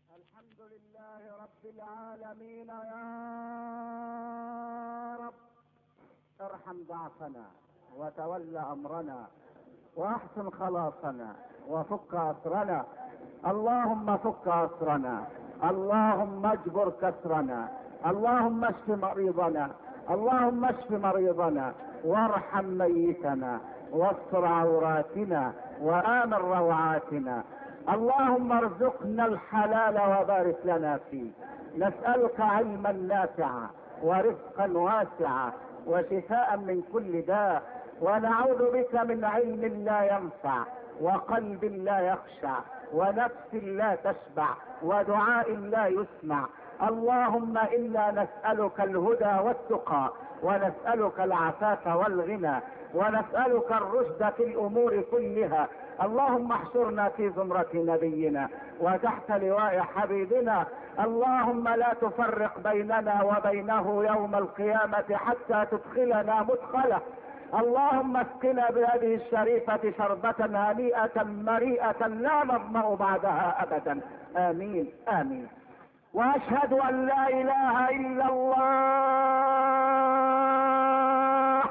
الحمد لله رب العالمين. يا رب ارحم ضعفنا وتول امرنا واحسن خلاصنا وفك اسرنا. اللهم فك اسرنا، اللهم اجبر كسرنا، اللهم اشف مريضنا، اللهم اشف مريضنا وارحم ميتنا واستر عوراتنا وآمن روعاتنا. اللهم ارزقنا الحلال وبارك لنا فيه. نسألك علما نافعا ورزقا واسعا وشفاء من كل داء، ونعوذ بك من علم لا ينفع وقلب لا يخشع ونفس لا تشبع ودعاء لا يسمع. اللهم انا نسألك الهدى والتقى، ونسألك العفاف والغنى، ونسألك الرشد في الامور كلها. اللهم احشرنا في زمرة نبينا وتحت لواء حبيبنا. اللهم لا تفرق بيننا وبينه يوم القيامة حتى تدخلنا مدخله. اللهم اسقنا بهذه الشريفة شربة هنيئة مريئة لا نظمأ بعدها ابدا. امين امين. واشهد ان لا اله الا الله.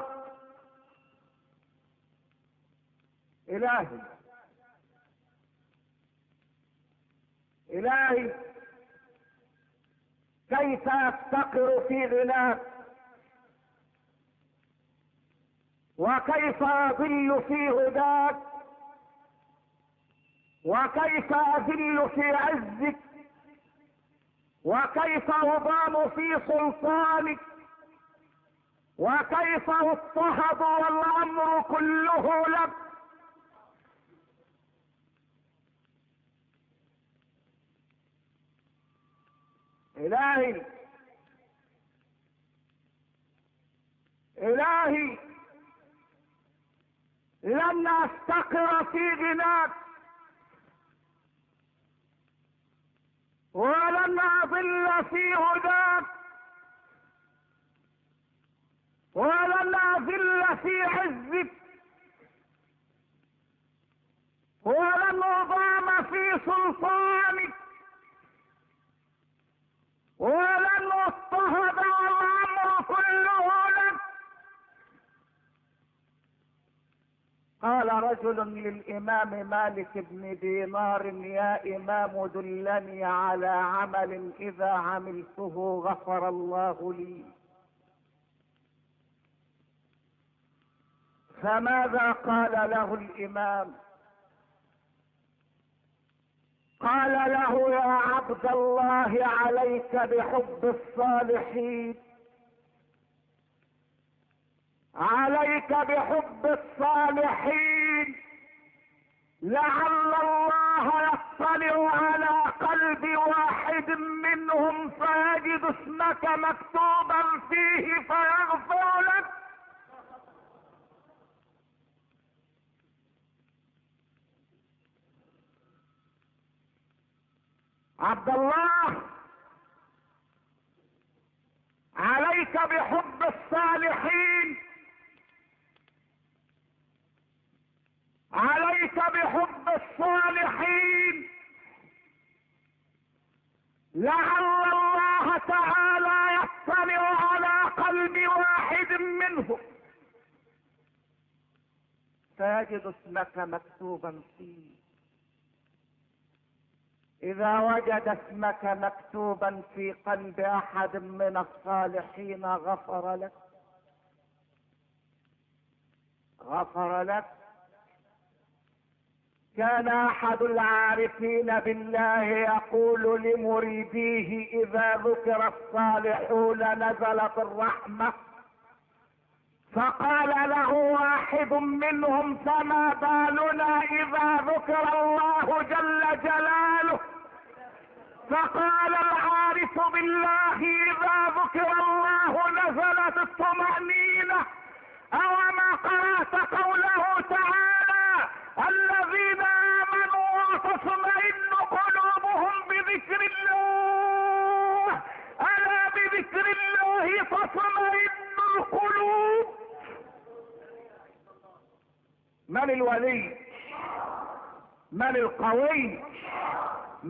الهي كيف افتقر في غناك، وكيف اضل في هداك، وكيف اذل في عزك، وكيف اضام في سلطانك، وكيف اضطهد والامر كله لك. الهي لن استقر في غناك، ولن اضل في هداك، ولن اذل في عزك، ولن اضام في سلطانك، ولن اضطهد والامر كله لك. قال رجل للامام مالك بن دينار: يا امام دلني على عمل اذا عملته غفر الله لي. فماذا قال له الامام؟ قال له: يا عبد الله، عليك بحب الصالحين، عليك بحب الصالحين، لعل الله يطلع على قلب واحد منهم فيجد اسمك مكتوبا فيه فيغفر لك. عبد الله، عليك بحب الصالحين، عليك بحب الصالحين، لعل الله تعالى يطلع على قلب واحد منهم فيجد اسمك مكتوبا فيه. اذا وجد اسمك مكتوبا في قلب احد من الصالحين غفر لك، غفر لك. كان احد العارفين بالله يقول لمريديه: اذا ذكر الصالحون نزلت الرحمة. فقال له واحد منهم: فما بالنا اذا ذكر الله جل جلاله؟ فقال العارف بالله: اذا ذكر الله نزلت الطمأنينة. اوما قرأت قوله تعالى: الذين امنوا وتطمئن قلوبهم بذكر الله، الا بذكر الله تطمئن القلوب. من الولي؟ من القوي؟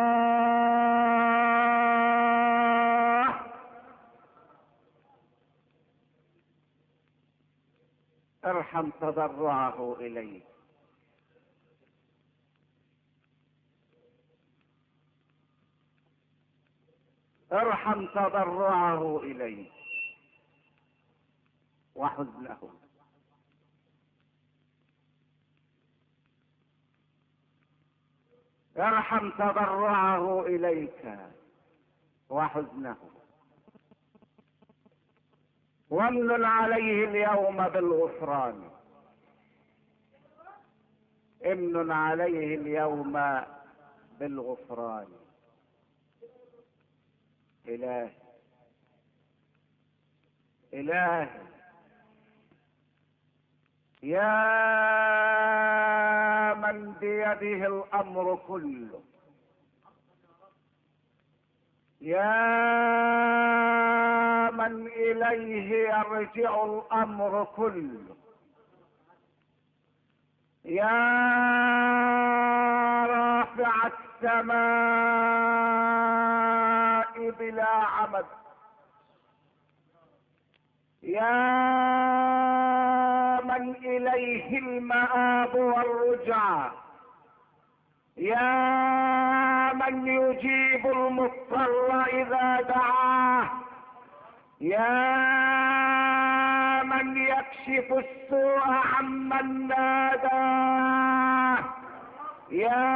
ارحم تضرعه إليك. ارحم تضرعه إليك وحزنه. ارحم تضرعه إليك وحزنه. وامنن عليه اليوم بالغفران. امنن عليه اليوم بالغفران. إلهي إلهي يا من بيده الأمر كله، يا من إليه يرجع الأمر كله، يا رافع السماء بلا عمد، يا من إليه المآب والرجعى، يا من يجيب المضطر إذا دعاه، يا من يكشف السوء عمن ناداه، يا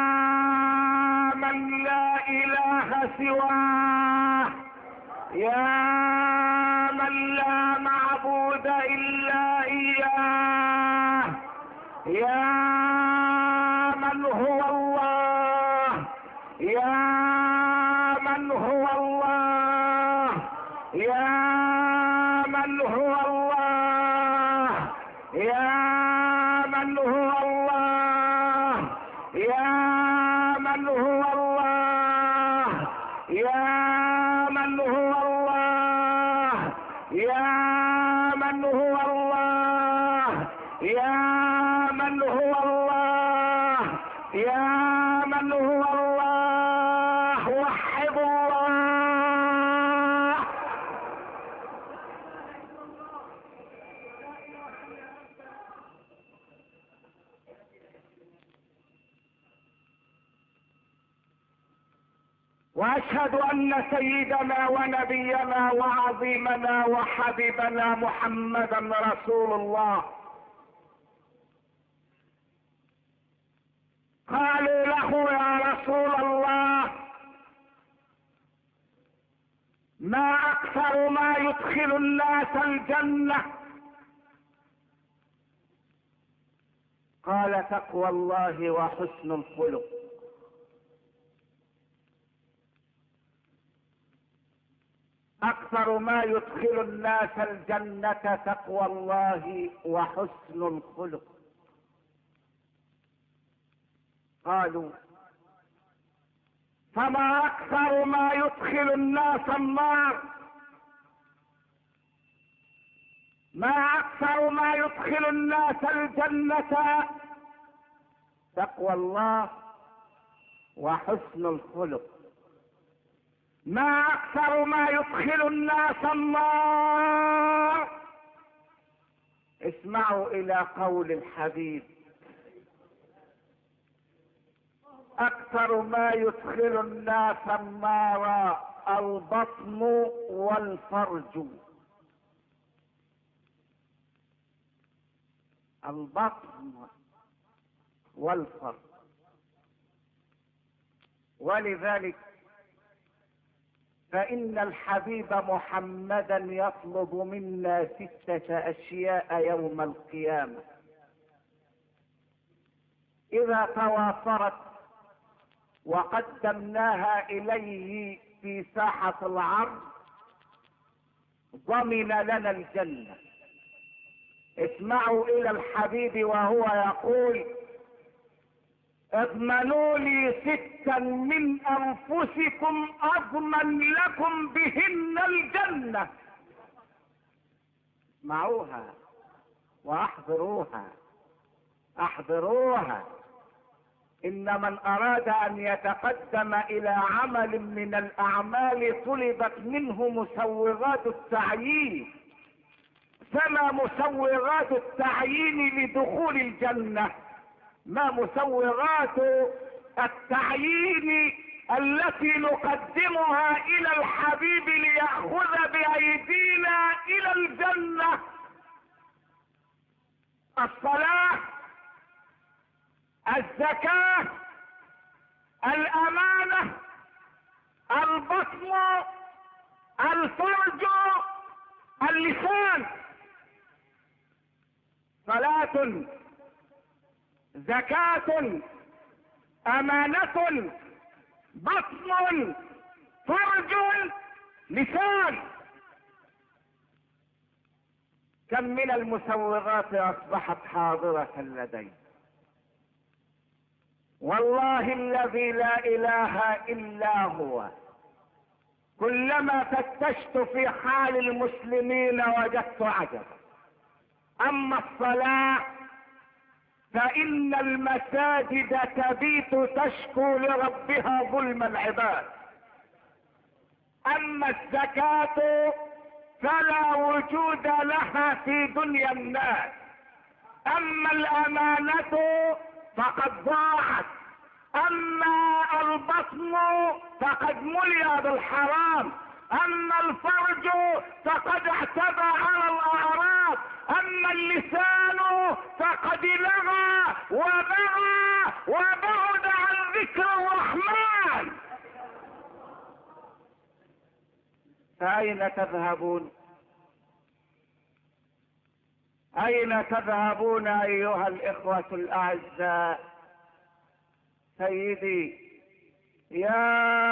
من لا إله سواه، يا من لا معبود إلا إياه، يا من هو الله، يا من هو الله، يا من هو الله، يا من هو الله، يا من هو الله، يا من هو الله، يا من هو الله، يا من هو الله، يا من هو الله. وحد الله. واشهد ان سيدنا ونبينا وعظيمنا وحبيبنا محمدا رسول الله. قالوا له يا رسول الله ما اكثر ما يدخل الناس الجنة؟ قال تقوى الله وحسن الخلق. اكثر ما يدخل الناس الجنة تقوى الله وحسن الخلق. قالوا فما اكثر ما يدخل الناس النار؟ ما اكثر ما يدخل الناس الجنة؟ تقوى الله وحسن الخلق. ما اكثر ما يدخل الناس النار؟ اسمعوا الى قول الحبيب: اكثر ما يدخل الناس النار البطن والفرج. البطن والفرج. ولذلك فإن الحبيب محمدا يطلب منا 6 أشياء يوم القيامة إذا توافرت وقدمناها إليه في ساحة العرض ضمن لنا الجنة. اسمعوا إلى الحبيب وهو يقول: اضمنوا لي 6 من أنفسكم أضمن لكم بهن الجنة. اسمعوها واحضروها، احضروها. إن من أراد أن يتقدم إلى عمل من الأعمال طلبت منه مسوغات التعيين. فما مسوغات التعيين لدخول الجنة؟ ما مسوغات التعيين التي نقدمها الى الحبيب ليأخذ بايدينا الى الجنة؟ الصلاة، الزكاة، الامانة، البطن، الفرج، اللسان. صلاة، زكاة، امانة، بطن، فرج، لسان. كم من المسوغات اصبحت حاضرة لدي. والله الذي لا اله الا هو كلما فتشت في حال المسلمين وجدت عجبا. اما الصلاة فان المساجد تبيت تشكو لربها ظلم العباد. اما الزكاة فلا وجود لها في دنيا الناس. اما الامانة فقد ضاعت. اما البطن فقد ملئ بالحرام. اما الفرج فقد اعتدى على الاعراض. اما اللسان فقد لغى وبغى وبعد عن ذكر الرحمن. فاين تذهبون؟ اين تذهبون ايها الاخوة الاعزاء؟ سيدي يا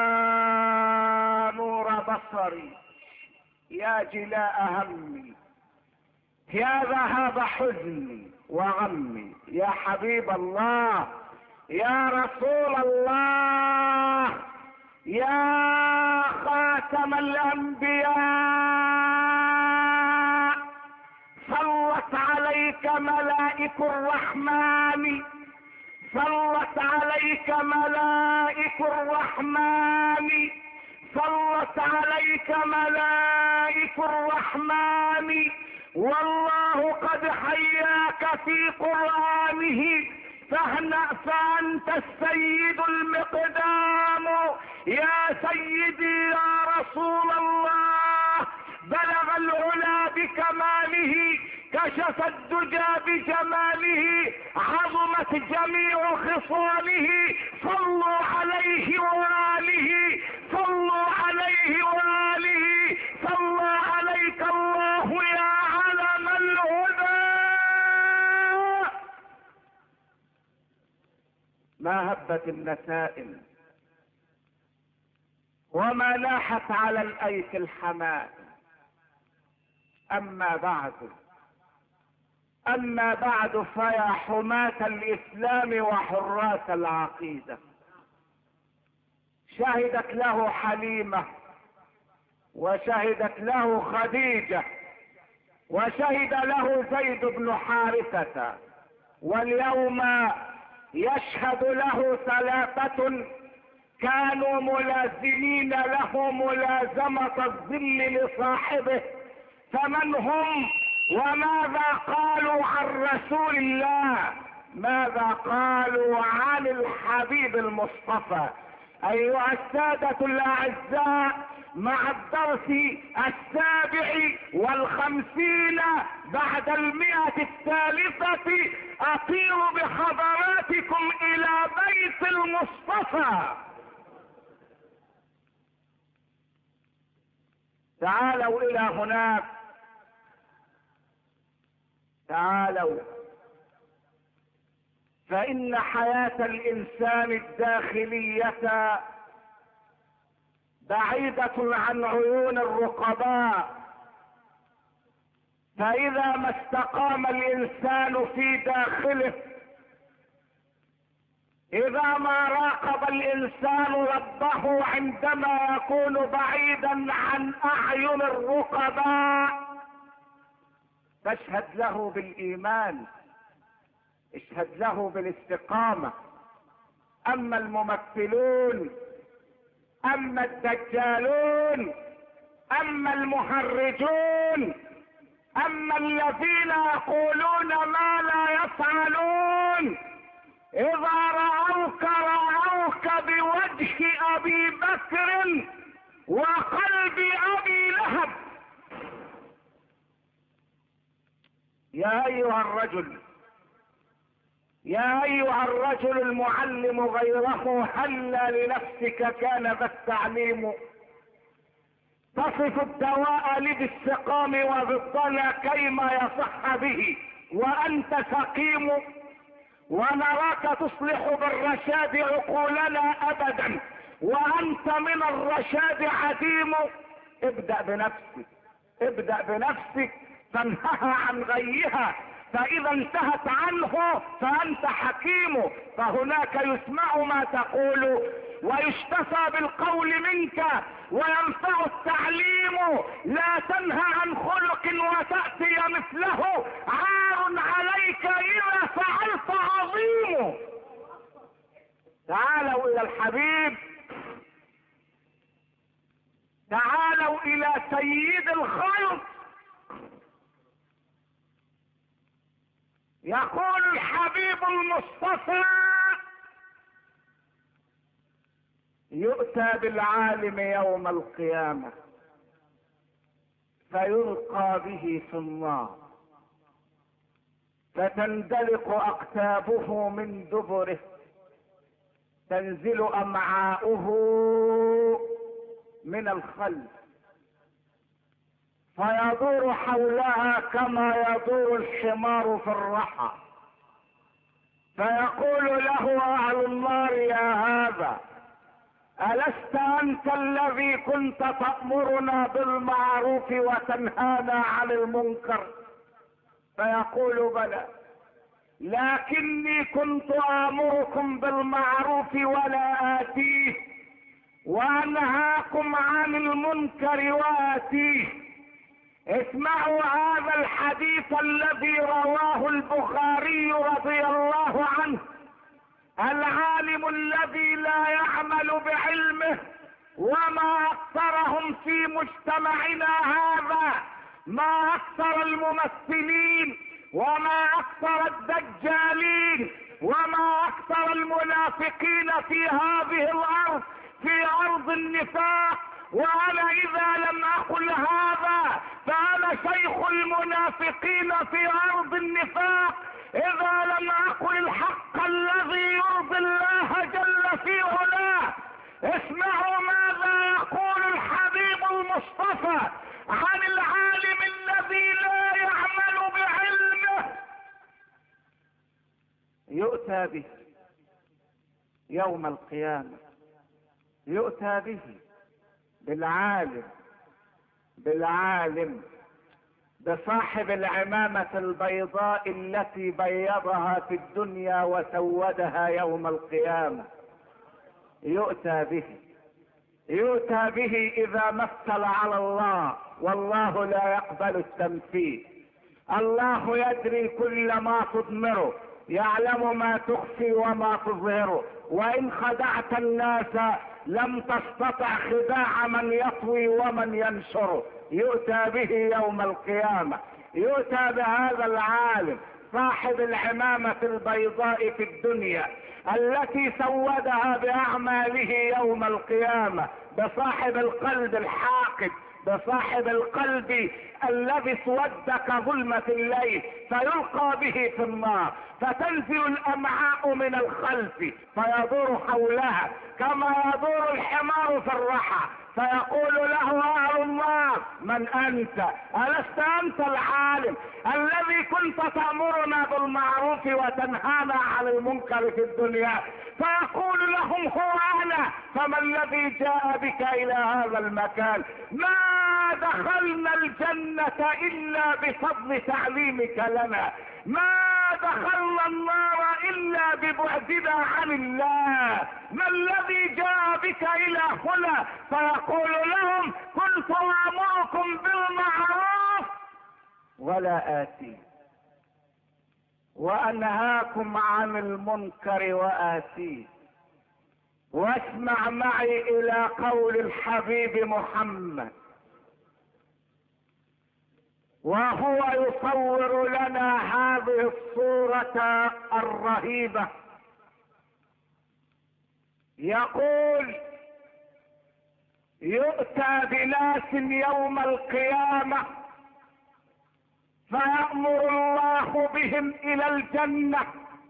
نور بصري، يا جلاء همي، يا ذهاب حزني وغمي، يا حبيب الله، يا رسول الله، يا خاتم الانبياء، صلت عليك ملائك الرحمن، صلت عليك ملائك الرحمن، صلت عليك ملائك الرحمن. والله قد حياك في قرآنه فاهنأ فأنت السيد المقدام. يا سيدي يا رسول الله، بلغ العلا بكماله، كشف الدجى بجماله، عظمت جميع خصاله. صلوا عليه وآله، صلوا عليه وآله، صلى عليك الله يا علم الهدى. ما هبت النسائم وما لاحت على الايك الحمائم. اما بعد فيا حماة الاسلام وحراس العقيدة، شهدت له حليمة، وشهدت له خديجة، وشهد له زيد بن حارثة، واليوم يشهد له ثلاثة كانوا ملازمين له ملازمة الظل لصاحبه. فمن هم وماذا قالوا عن رسول الله؟ ماذا قالوا عن الحبيب المصطفى؟ ايها السادة الاعزاء، مع الدرس 57 بعد 100 اطير بحضراتكم الى بيت المصطفى. تعالوا الى هناك، تعالوا، فإن حياة الإنسان الداخلية بعيدة عن عيون الرقباء. فإذا ما استقام الإنسان في داخله، إذا ما راقب الإنسان ربه عندما يكون بعيدا عن أعين الرقباء، فاشهد له بالإيمان، اشهد له بالاستقامة. اما الممثلون، اما الدجالون، اما المهرجون، اما الذين يقولون ما لا يفعلون اذا رأوك بوجه ابي بكر وقلب ابي لهب. يا ايها الرجل المعلم غيره، هلا لنفسك كان ذا التعليم. تصف الدواء لبالسقام وبالضنا كيما يصح به وانت سقيم. ونراك تصلح بالرشاد عقولنا ابدا وانت من الرشاد عديم. ابدأ بنفسك فانهها عن غيها، فاذا انتهت عنه فانت حكيم. فهناك يسمع ما تقول ويشتفى بالقول منك وينفع التعليم. لا تنهى عن خلق وتأتي مثله، عار عليك اذا فعلت عظيم. تعالوا الى الحبيب، تعالوا الى سيد الخلق. يقول الحبيب المصطفى: يؤتى بالعالم يوم القيامة فيلقى به في النار، فتندلق اقتابه من دبره، تنزل امعاؤه من الخلف، فيدور حولها كما يدور الحمار في الرحى. فيقول له اهل النار: يا هذا، ألست أنت الذي كنت تأمرنا بالمعروف وتنهانا عن المنكر؟ فيقول: بلى، لكني كنت آمركم بالمعروف ولا آتيه، وأنهاكم عن المنكر وآتيه. اسمعوا هذا الحديث الذي رواه البخاري رضي الله عنه: العالم الذي لا يعمل بعلمه، وما اكثرهم في مجتمعنا هذا، ما اكثر الممثلين، وما اكثر الدجالين، وما اكثر المنافقين في هذه الارض، في ارض النفاق. وانا اذا لم اقل هذا فانا شيخ المنافقين في ارض النفاق، اذا لم اقل الحق الذي يرضي الله جل في علاه. اسمعوا ماذا يقول الحبيب المصطفى عن العالم الذي لا يعمل بعلمه. يؤتى به يوم القيامة، يؤتى به بالعالم بصاحب العمامة البيضاء التي بيضها في الدنيا وسودها يوم القيامة. يؤتى به إذا مثل على الله، والله لا يقبل التمثيل. الله يدري كل ما تضمره، يعلم ما تخفي وما تظهره. وإن خدعت الناس لم تستطع خداع من يطوي ومن ينشره. يؤتى به يوم القيامة، يؤتى بهذا العالم صاحب العمامة البيضاء في الدنيا التي سودها بأعماله يوم القيامة، بصاحب القلب الحاقد، بصاحب القلب الذي اسود كظلمة الليل، فيلقى به في النار، فتنزل الامعاء من الخلف، فيدور حولها كما يدور الحمار في الرحى. فيقول له اهل النار: من انت؟ الست انت العالم الذي كنت تأمرنا بالمعروف وتنهانا عن المنكر في الدنيا؟ فيقول لهم: هو انا. فما الذي جاء بك الى هذا المكان؟ ما دخلنا الجنة الا بفضل تعليمك لنا، ما دخلنا النار الا ببعدنا عن الله، ما الذي جاء بك الى هنا؟ فيقول لهم: كنت امركم بالمعروف ولا آتي، وانهاكم عن المنكر وآتيه. واسمع معي الى قول الحبيب محمد: وهو يصور لنا هذه الصورة الرهيبة. يقول: يؤتى بناس يوم القيامة فيأمر الله بهم إلى الجنة،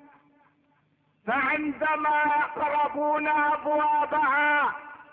فعندما يقربون أبوابها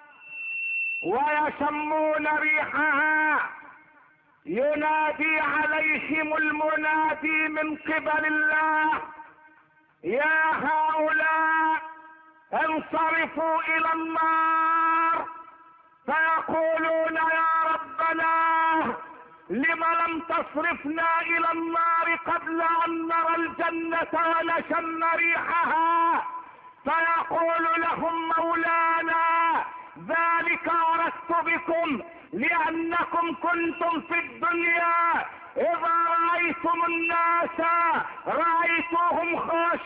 ويشمون ريحها ينادي عليهم المنادي من قبل الله: يا هؤلاء انصرفوا إلى النار. فيقولون: يا ربنا لم لم تصرفنا إلى النار قبل أن نرى الجنة ونشم ريحها؟ فيقول لهم مولانا: ذلك أردت بكم، لأنكم كنتم في الدنيا إذا رأيتم الناس رأيتوهم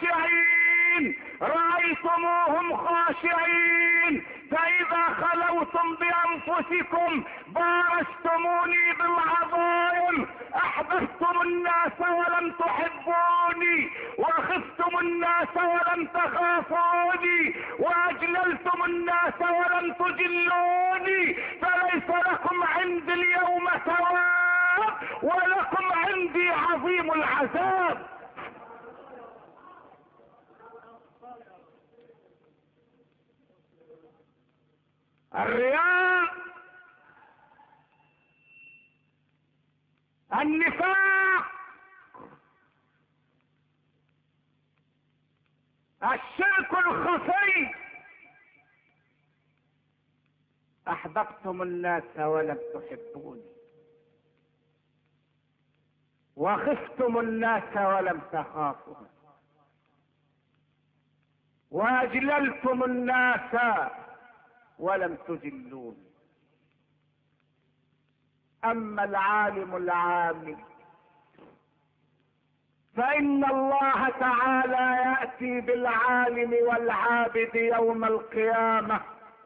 خاشعين، فإذا خلوتم بأنفسكم بارزتموني بالعظائم، أحببتم الناس ولم تحبوني، وخفتم الناس ولم تخافوني، وأجللتم الناس ولم تجلوني، فليس لكم عندي اليوم ثواب ولكم عندي عظيم العذاب. الرياء، النفاق، الشرك الخفي. أحببتم الناس ولم تحبوني، وخفتم الناس ولم تخافوا، وأجللتم الناس ولم تجلون. أما العالم العامل فإن الله تعالى يأتي بالعالم والعابد يوم القيامة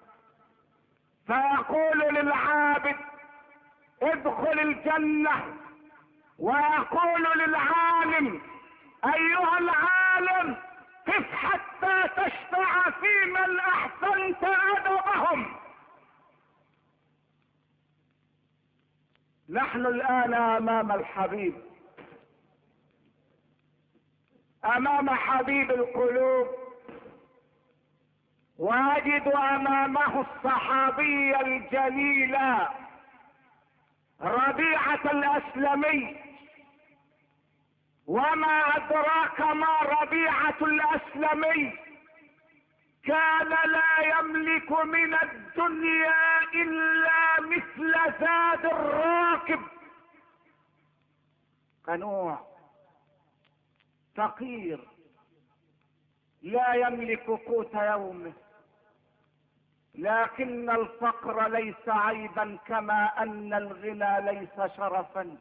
فيقول للعابد: ادخل الجنة، ويقول للعالم: أيها العالم قف حتى تشفع في من أحسنت أدبهم. نحن الآن أمام الحبيب، أمام حبيب القلوب، واجد أمامه الصحابي الجليل ربيعة الأسلمي. وما أدراك ما ربيعة الأسلمي؟ كان لا يملك من الدنيا إلا مثل زاد الراكب، قنوع فقير لا يملك قوت يومه. لكن الفقر ليس عيبا، كما أن الغنى ليس شرفا،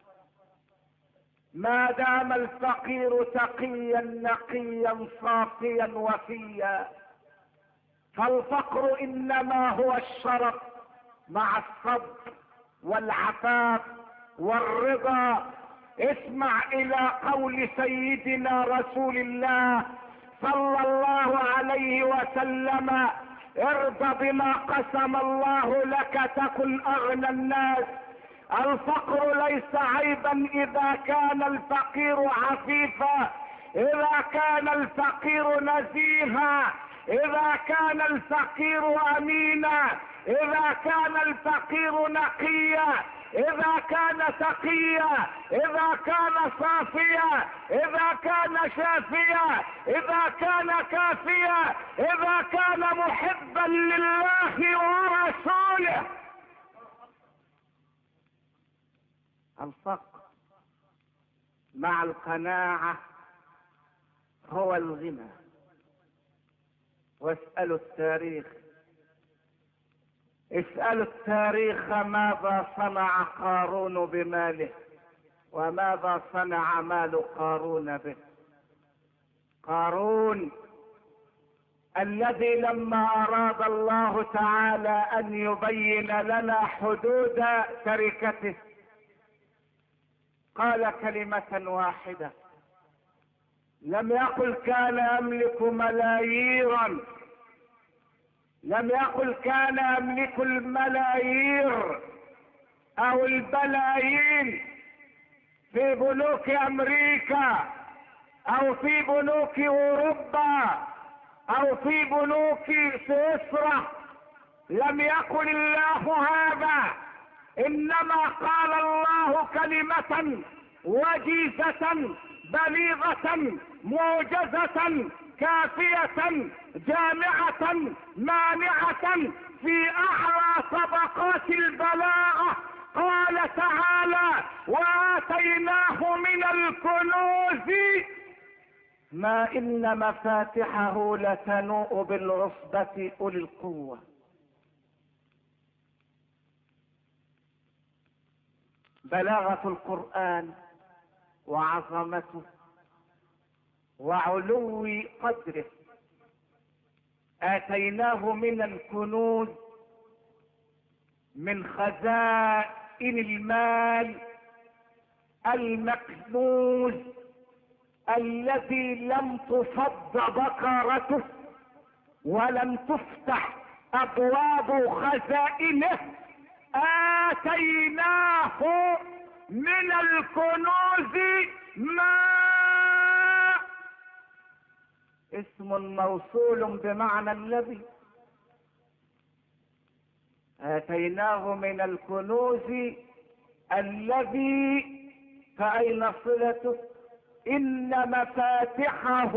ما دام الفقير تقيا نقيا صافيا وفيا. فالفقر إنما هو الشرف مع الصبر والعفاف والرضا. اسمع إلى قول سيدنا رسول الله صلى الله عليه وسلم: ارض بما قسم الله لك تكن أغنى الناس. الفقر ليس عيبا إذا كان الفقير عفيفا، إذا كان الفقير نزيها، إذا كان الفقير أمينا، إذا كان الفقير نقيا، إذا كان تقيا، إذا كان صافيا، إذا كان شافيا، إذا كان كافيا، إذا كان محبا لله ورسوله. الفقر مع القناعة هو الغنى. واسألوا التاريخ، اسألوا التاريخ ماذا صنع قارون بماله وماذا صنع مال قارون به. قارون الذي لما أراد الله تعالى أن يبين لنا حدود تركته قال كلمة واحدة، لم يقل كان يملك ملاييرا، لم يقل كان يملك الملايير او البلايين في بنوك امريكا او في بنوك اوروبا او في بنوك سويسرا. لم يقل الله هذا، انما قال الله كلمة وجيزة بليغة موجزة كافية جامعة مانعة في اعلى طبقات البلاغة. قال تعالى: وآتيناه من الكنوز ما إن مفاتحه لتنوء بالعصبة أولي القوة. بلاغة القرآن وعظمته وعلو قدره. آتيناه من الكنوز، من خزائن المال المكنوز الذي لم تفض بقرته ولم تفتح ابواب خزائنه. آتيناه من الكنوز ما اسم موصول بمعنى الذي. آتيناه من الكنوز الذي، فأين صلته؟ إن مفاتحه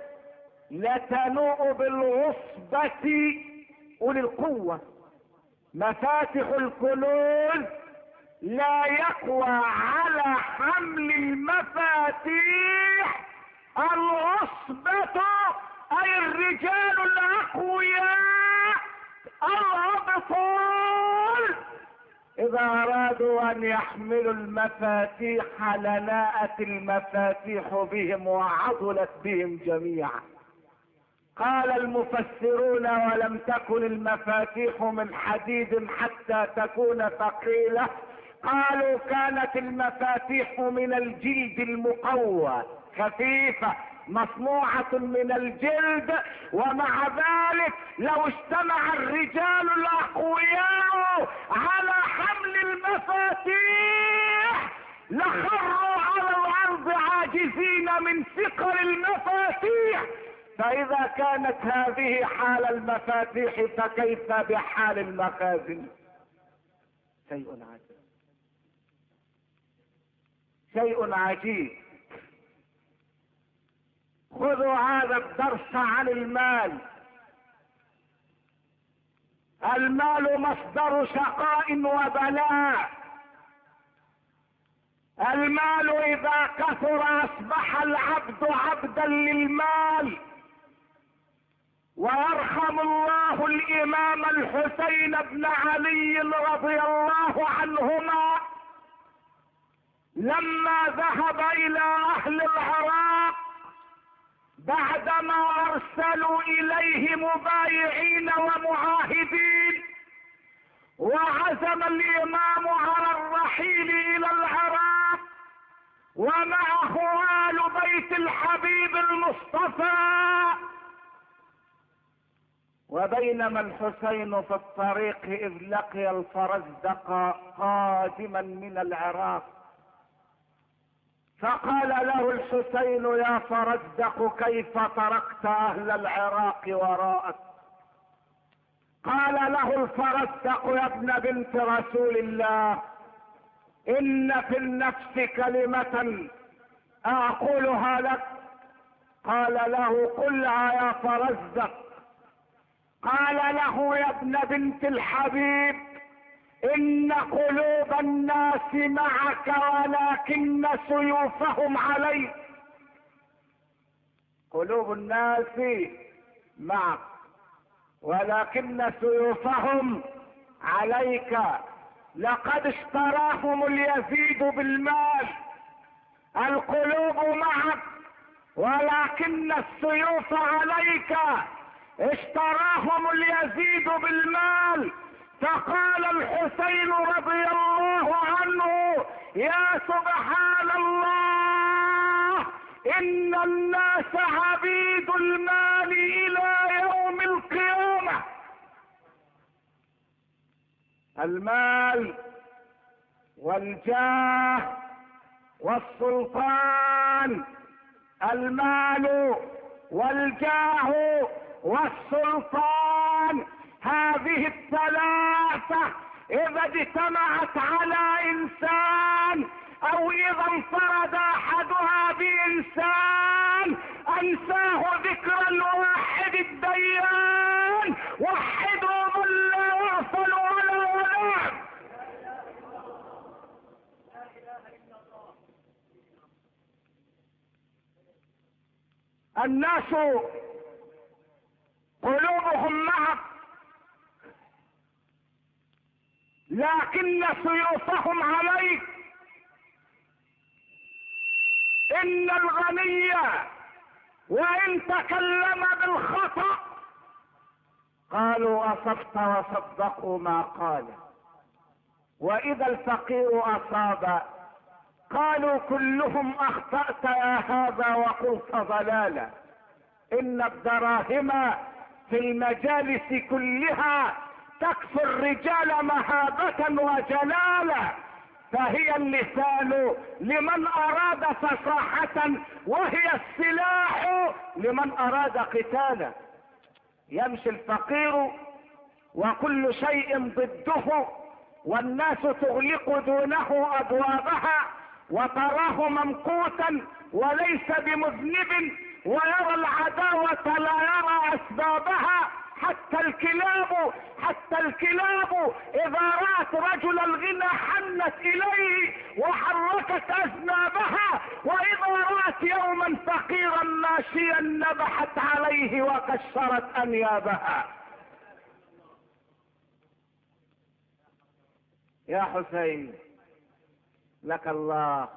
لتنوء بالعصبة أولي القوة. مفاتح الكنوز لا يقوى على حمل المفاتيح العصبة، أي الرجال الأقوياء الأبطال. إذا أرادوا أن يحملوا المفاتيح لناءت المفاتيح بهم وعضلت بهم جميعا. قال المفسرون: ولم تكن المفاتيح من حديد حتى تكون ثقيلة. قالوا: كانت المفاتيح من الجلد المقوى خفيفة مصنوعة من الجلد. ومع ذلك لو اجتمع الرجال الأقوياء على حمل المفاتيح لخروا على الأرض عاجزين من ثقل المفاتيح. فإذا كانت هذه حال المفاتيح فكيف بحال المخازن؟ شيء عجيب، شيء عجيب. خذوا هذا الدرس عن المال. المال مصدر شقاء وبلاء. المال إذا كثر أصبح العبد عبدا للمال. ويرحم الله الإمام الحسين بن علي رضي الله عنهما لما ذهب إلى أهل العراق بعدما أرسلوا إليه مبايعين ومعاهدين، وعزم الإمام على الرحيل إلى العراق ومعه آل بيت الحبيب المصطفى. وبينما الحسين في الطريق إذ لقي الفرزدق قادما من العراق، فقال له الحسين: يا فرزدق كيف تركت أهل العراق وراءك؟ قال له الفرزدق: يا ابن بنت رسول الله، إن في النفس كلمة أقولها لك. قال له: قلها يا فرزدق. قال له: يا ابن بنت الحبيب، إن قلوب الناس معك ولكن سيوفهم عليك. قلوب الناس معك ولكن سيوفهم عليك. لقد اشتراهم اليزيد بالمال. القلوب معك ولكن السيوف عليك. اشتراهم اليزيد بالمال. فقال الحسين رضي الله عنه: يا سبحان الله، إن الناس عبيد المال إلى يوم القيامة. المال والجاه والسلطان، المال والجاه والسلطان، هذه الثلاثة إذا اجتمعت على إنسان أو إذا انفرد أحدها بإنسان أنساه ذكر الواحد الديان. وحدوا من لا يغفل ولا ينام. الناس قلوبهم معك، لكن سيوفهم عليك. إن الغني وإن تكلم بالخطأ قالوا أصبت وصدقوا ما قال، وإذا الفقير أصاب قالوا كلهم أخطأت يا هذا وقلت ضلالا. إن الدراهم في المجالس كلها تكفي الرجال مهابة وجلالا، فهي اللسان لمن أراد فصاحة، وهي السلاح لمن أراد قتالا. يمشي الفقير وكل شيء ضده، والناس تغلق دونه أبوابها، وتراه ممقوتا وليس بمذنب، ويرى العداوة لا يرى أسبابها. حتى الكلاب إذا رأت رجل الغنى حنت إليه وحركت أذنابها، وإذا رأت يوما فقيرا ماشيا نبحت عليه وكسرت أنيابها. يا حسين لك الله،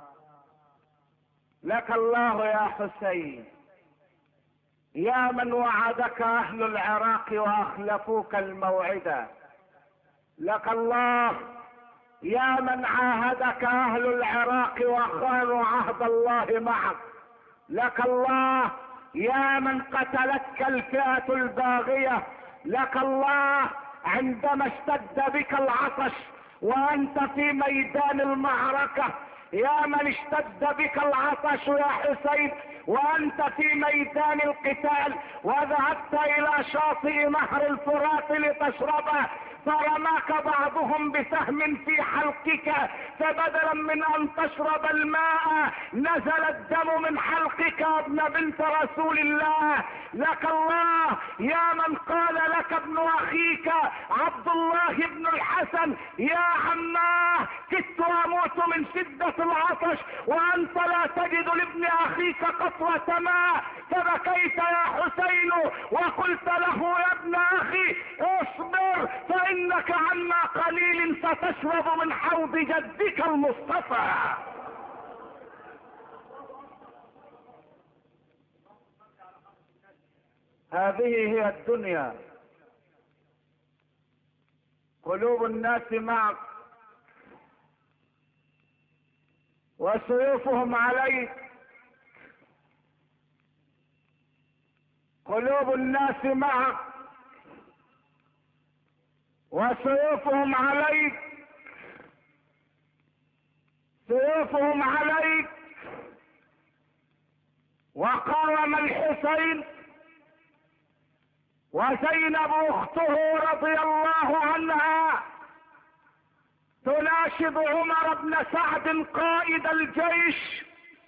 لك الله يا حسين، يا من وعدك أهل العراق وأخلفوك الموعد. لك الله يا من عاهدك أهل العراق وخانوا عهد الله معك. لك الله يا من قتلتك الفئة الباغية. لك الله عندما اشتد بك العطش وأنت في ميدان المعركة، يا من اشتد بك العطش يا حسين وأنت في ميدان القتال، وذهبت إلى شاطئ نهر الفرات لتشربه، فرماك بعضهم بسهم في حلقك، فبدلا من ان تشرب الماء نزل الدم من حلقك يا ابن بنت رسول الله. لك الله يا من قال لك ابن اخيك عبد الله بن الحسن يا عماه كدت اموت من شدة العطش وانت لا تجد لابن اخيك قطرة ماء، فبكيت يا حسين وقلت له يا ابن اخي اصبر فانك عما قليل ستشرب من حوض جدك المصطفى. هذه هي الدنيا، قلوب الناس معك وسيوفهم عليك. قلوب الناس معك وسيوفهم عليك، سيوفهم عليك. وقام الحسين وزينب اخته رضي الله عنها تناشد عمر بن سعد قائد الجيش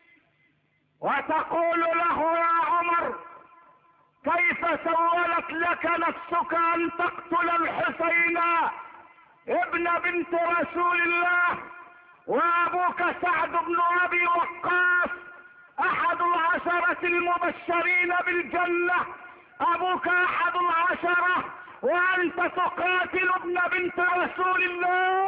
وتقول له يا عمر كيف سولت لك نفسك ان تقتل الحسين ابن بنت رسول الله، وابوك سعد بن ابي وقاص احد العشرة المبشرين بالجنة، ابوك احد العشرة وانت تقاتل ابن بنت رسول الله.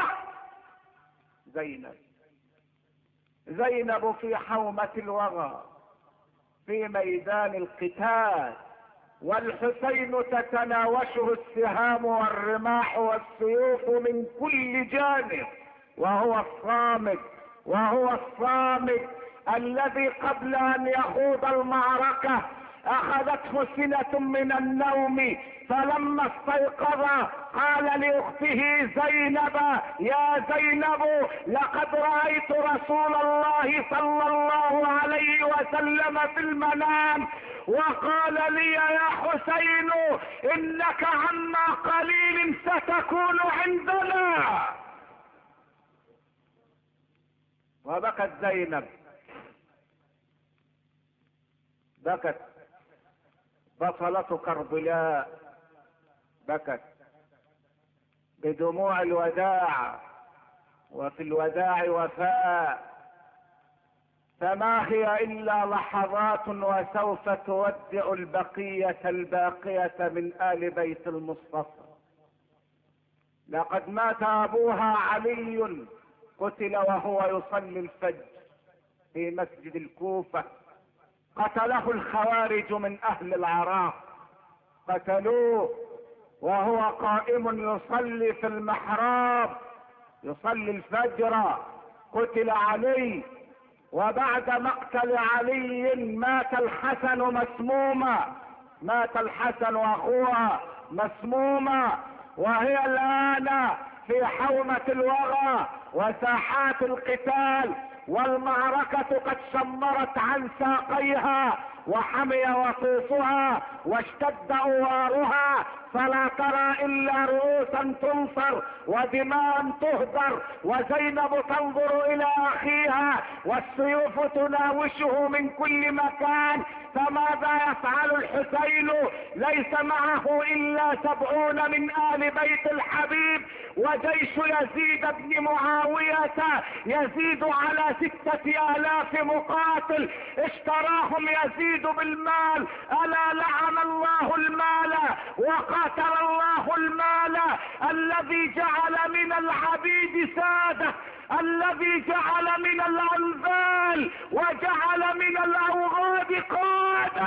زينب في حومة الوغى في ميدان القتال، والحسين تتناوشه السهام والرماح والسيوف من كل جانب، وهو الصامت وهو الصامت الذي قبل ان يخوض المعركة اخذته سنة من النوم، فلما استيقظ قال لاخته زينب: يا زينب، لقد رأيت رسول الله صلى الله عليه وسلم في المنام وقال لي: يا حسين، انك عما قليل ستكون عندنا. وبكت زينب، بكت بطلة كربلاء، بكت بدموع الوداع، وفي الوداع وفاء، فما هي الا لحظات وسوف تودع البقية الباقية من آل بيت المصطفى. لقد مات ابوها علي، قتل وهو يصلي الفجر في مسجد الكوفة، قتله الخوارج من اهل العراق، قتلوه وهو قائم يصلي في المحراب يصلي الفجر، قتل علي. وبعد مقتل علي مات الحسن مسموما، مات الحسن واخوها مسموما، وهي الان في حومة الوغى وساحات القتال، والمعركة قد شمرت عن ساقيها وحمي وطوفها واشتد اوارها، فلا ترى الا رؤوسا تنصر ودماء تهدر، وزينب تنظر الى اخيها والسيوف تناوشه من كل مكان. فماذا يفعل الحسين؟ ليس معه الا 70 من آل بيت الحبيب، وجيش يزيد بن معاوية يزيد على 6000 مقاتل اشتراهم يزيد بالمال. الا لعن الله المال وقاتل الله المال الذي جعل من العبيد سادة، الذي جعل من الانفال وجعل من الاوغاد قادة.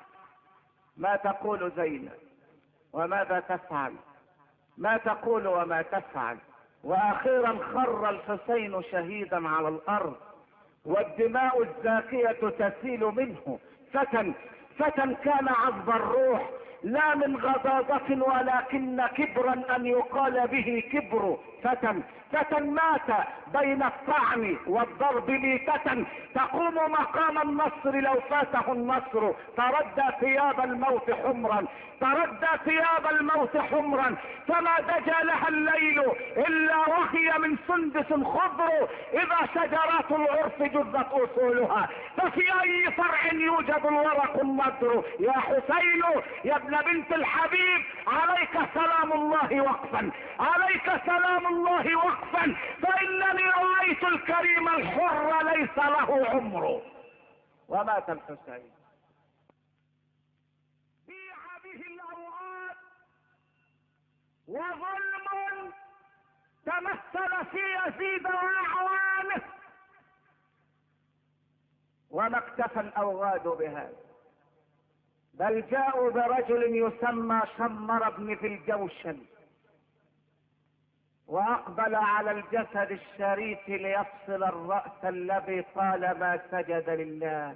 ما تقول زينب وماذا تفعل؟ ما تقول وما تفعل؟ واخيرا خر الحسين شهيدا على الارض، والدماء الزاكية تسيل منه. فتى كان عذب الروح، لا من غضاضة ولكن كبرا ان يقال به كبر. فتى مات بين الطعن والضرب ميتة، تقوم مقام النصر لو فاته النصر. تردى ثياب الموت حمرا، تردى ثياب الموت حمرا، فما دجى لها الليل الا وهي من سندس خضر، اذا شجرات العرف جذت اصولها، ففي اي فرع يوجد الورق النضر. يا حسين يا ابن بنت الحبيب، عليك سلام الله وقفا، عليك سلام الله وقفا، فانني رايت الكريم الحر ليس له عمر. ومات الحسين في هذه الاوقات، وظلم تمثل في يزيد واعوانه، وما اكتفى الاوغاد بهذا، بل جاءوا برجل يسمى شمر بن ذي الجوشن، واقبل على الجسد الشريف ليفصل الرأس الذي طالما سجد لله،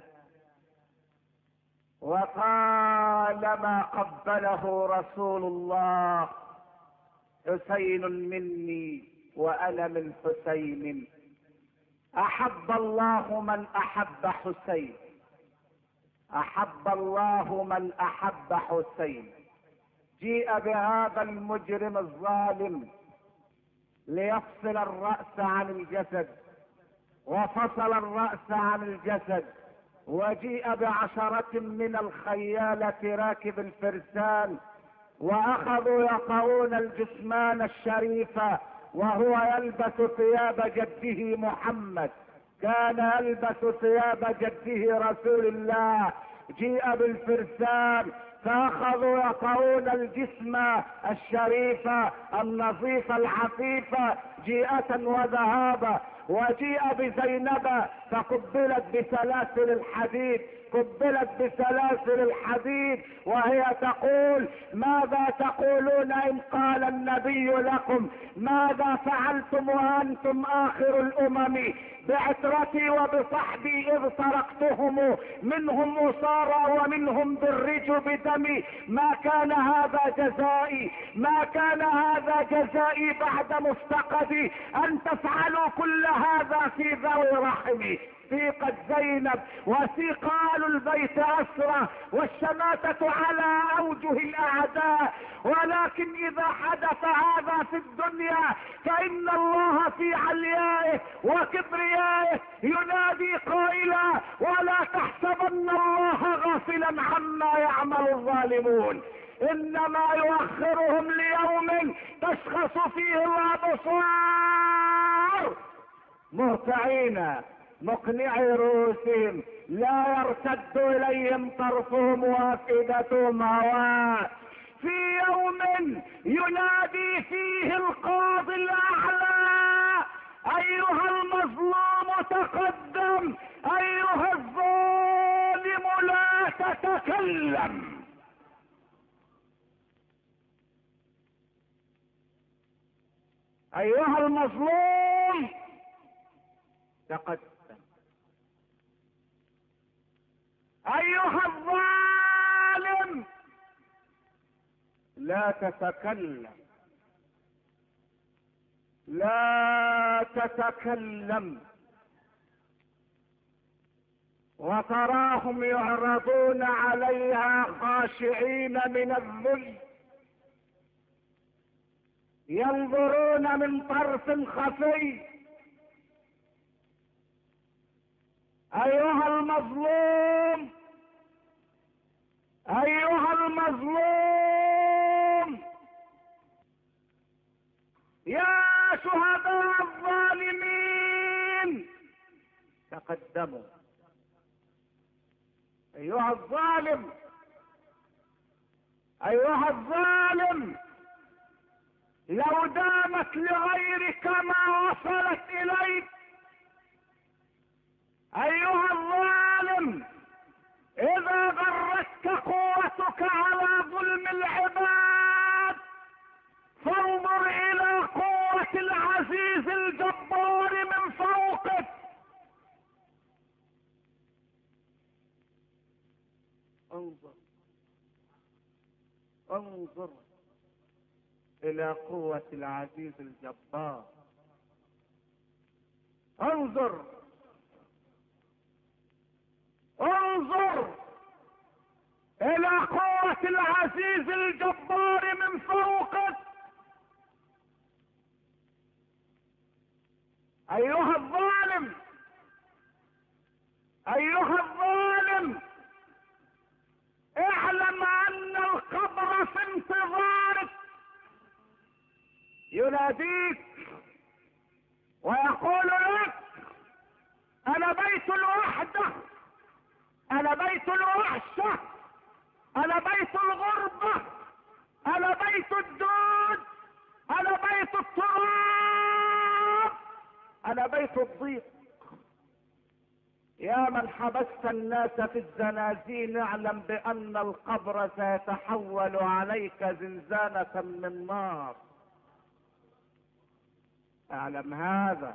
وطالما قبله رسول الله: حسين مني وانا من حسين، احب الله من احب حسين، احب الله من احب حسين. جيء بهذا المجرم الظالم ليفصل الرأس عن الجسد، وفصل الرأس عن الجسد، وجيء ب10 من الخيالة راكب الفرسان، واخذوا يطؤون الجثمان الشريف وهو يلبس ثياب جده محمد، كان يلبس ثياب جده رسول الله. جيء بالفرسان فاخذوا يطؤون الجسم الشريف النظيف العفيف جيئة وذهابا، وجيء بزينب فقبلت بسلاسل الحديد، قبلت بسلاسل الحديد وهي تقول: ماذا تقولون إن قال النبي لكم ماذا فعلتم وأنتم آخر الأمم بعترتي وبصحبي إذ سرقتهم منهم أسارى ومنهم بالرج بدمي. ما كان هذا جزائي، ما كان هذا جزائي بعد مفتقدي أن تفعلوا كل هذا في ذوي رحمي. سيقت زينب وسيق آل البيت أسرى والشماتة على أوجه الأعداء، ولكن إذا حدث هذا في الدنيا فإن الله في عليائه وكبريائه ينادي قائلا: ولا تحسبن الله غافلا عما يعمل الظالمون، إنما يؤخرهم ليوم تشخص فيه الأبصار مهطعين مقنعي رؤوسهم لا يرتد إليهم طرفهم وأفئدتهم هواء. في يوم ينادي فيه القاضي الأعلى: أيها المظلوم تقدم، أيها الظالم لا تتكلم. أيها المظلوم تقدم، أيها الظالم لا تتكلم، لا تتكلم. وتراهم يعرضون عليها خاشعين من الذل، ينظرون من طرف خفي. أيها المظلوم، أيها المظلوم، يا شهداء الظالمين تقدموا. أيها الظالم، أيها الظالم، لو دامت لغيرك ما وصلت إليك. أيها الظالم، إذا غرتك قوتك على ظلم العباد فانظر إلى قوة العزيز الجبار من فوقك. انظر، انظر إلى قوة العزيز الجبار. انظر، انظر إلى قوة العزيز الجبار من فوقك. أيها الظالم، أيها الظالم، اعلم أن القبر في انتظارك، يناديك ويقول لك: أنا بيت الوحدة، أنا بيت الوحشة، أنا بيت الغربة، أنا بيت الدود، أنا بيت التراب، أنا بيت الضيق. يا من حبست الناس في الزنازين اعلم بأن القبر سيتحول عليك زنزانة من نار. اعلم هذا،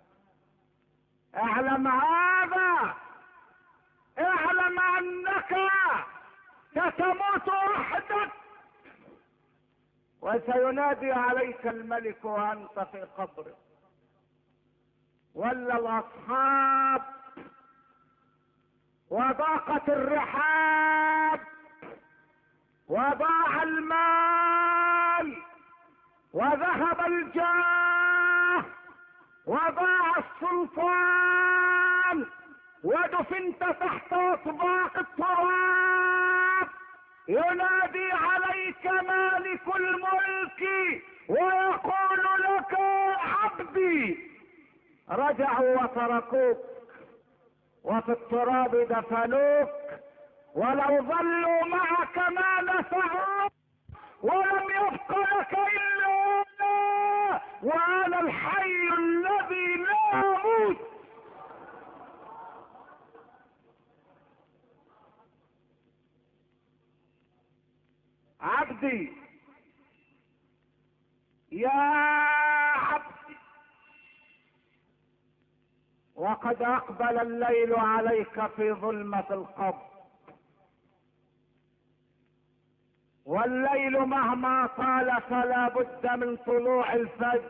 اعلم هذا، اعلم انك ستموت وحدك وسينادي عليك الملك وانت في قبرك. ولا الاصحاب وضاقت الرحاب وضاع المال وذهب الجاه وضاع السلطان ودفنت تحت اطباق التراب. ينادي عليك مالك الملك ويقول لك: عبدي. رجعوا وتركوك وفي التراب دفنوك، ولو ظلوا معك ما نفعوك، ولم يبق لك الا الله، وانا الحي الذي لا اموت. عبدي يا عبدي، وقد اقبل الليل عليك في ظلمة القبر، والليل مهما طال فلا بد من طلوع الفجر،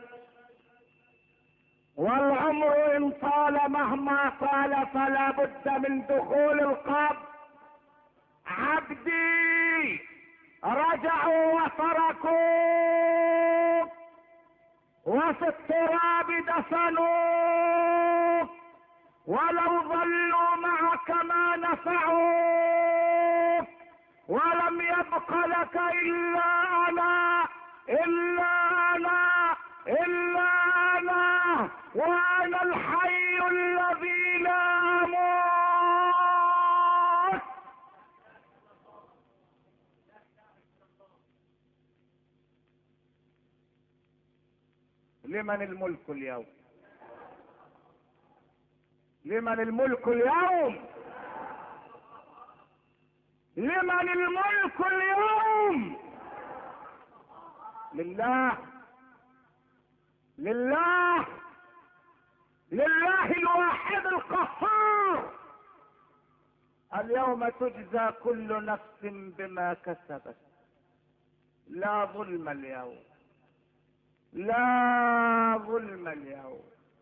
والعمر ان طال مهما طال فلا بد من دخول القبر. عبدي رجعوا وتركوك، وفي التراب دفنوك، ولو ظلوا معك ما نفعوك، ولم يبق لك إلا أنا، إلا أنا، إلا أنا، وأنا الحي الذي لا أموت. لمن الملك اليوم؟ لمن الملك اليوم؟ لمن الملك اليوم؟ لله، لله، لله الواحد القهار. اليوم تجزى كل نفس بما كسبت، لا ظلم اليوم، لا ظلم اليوم،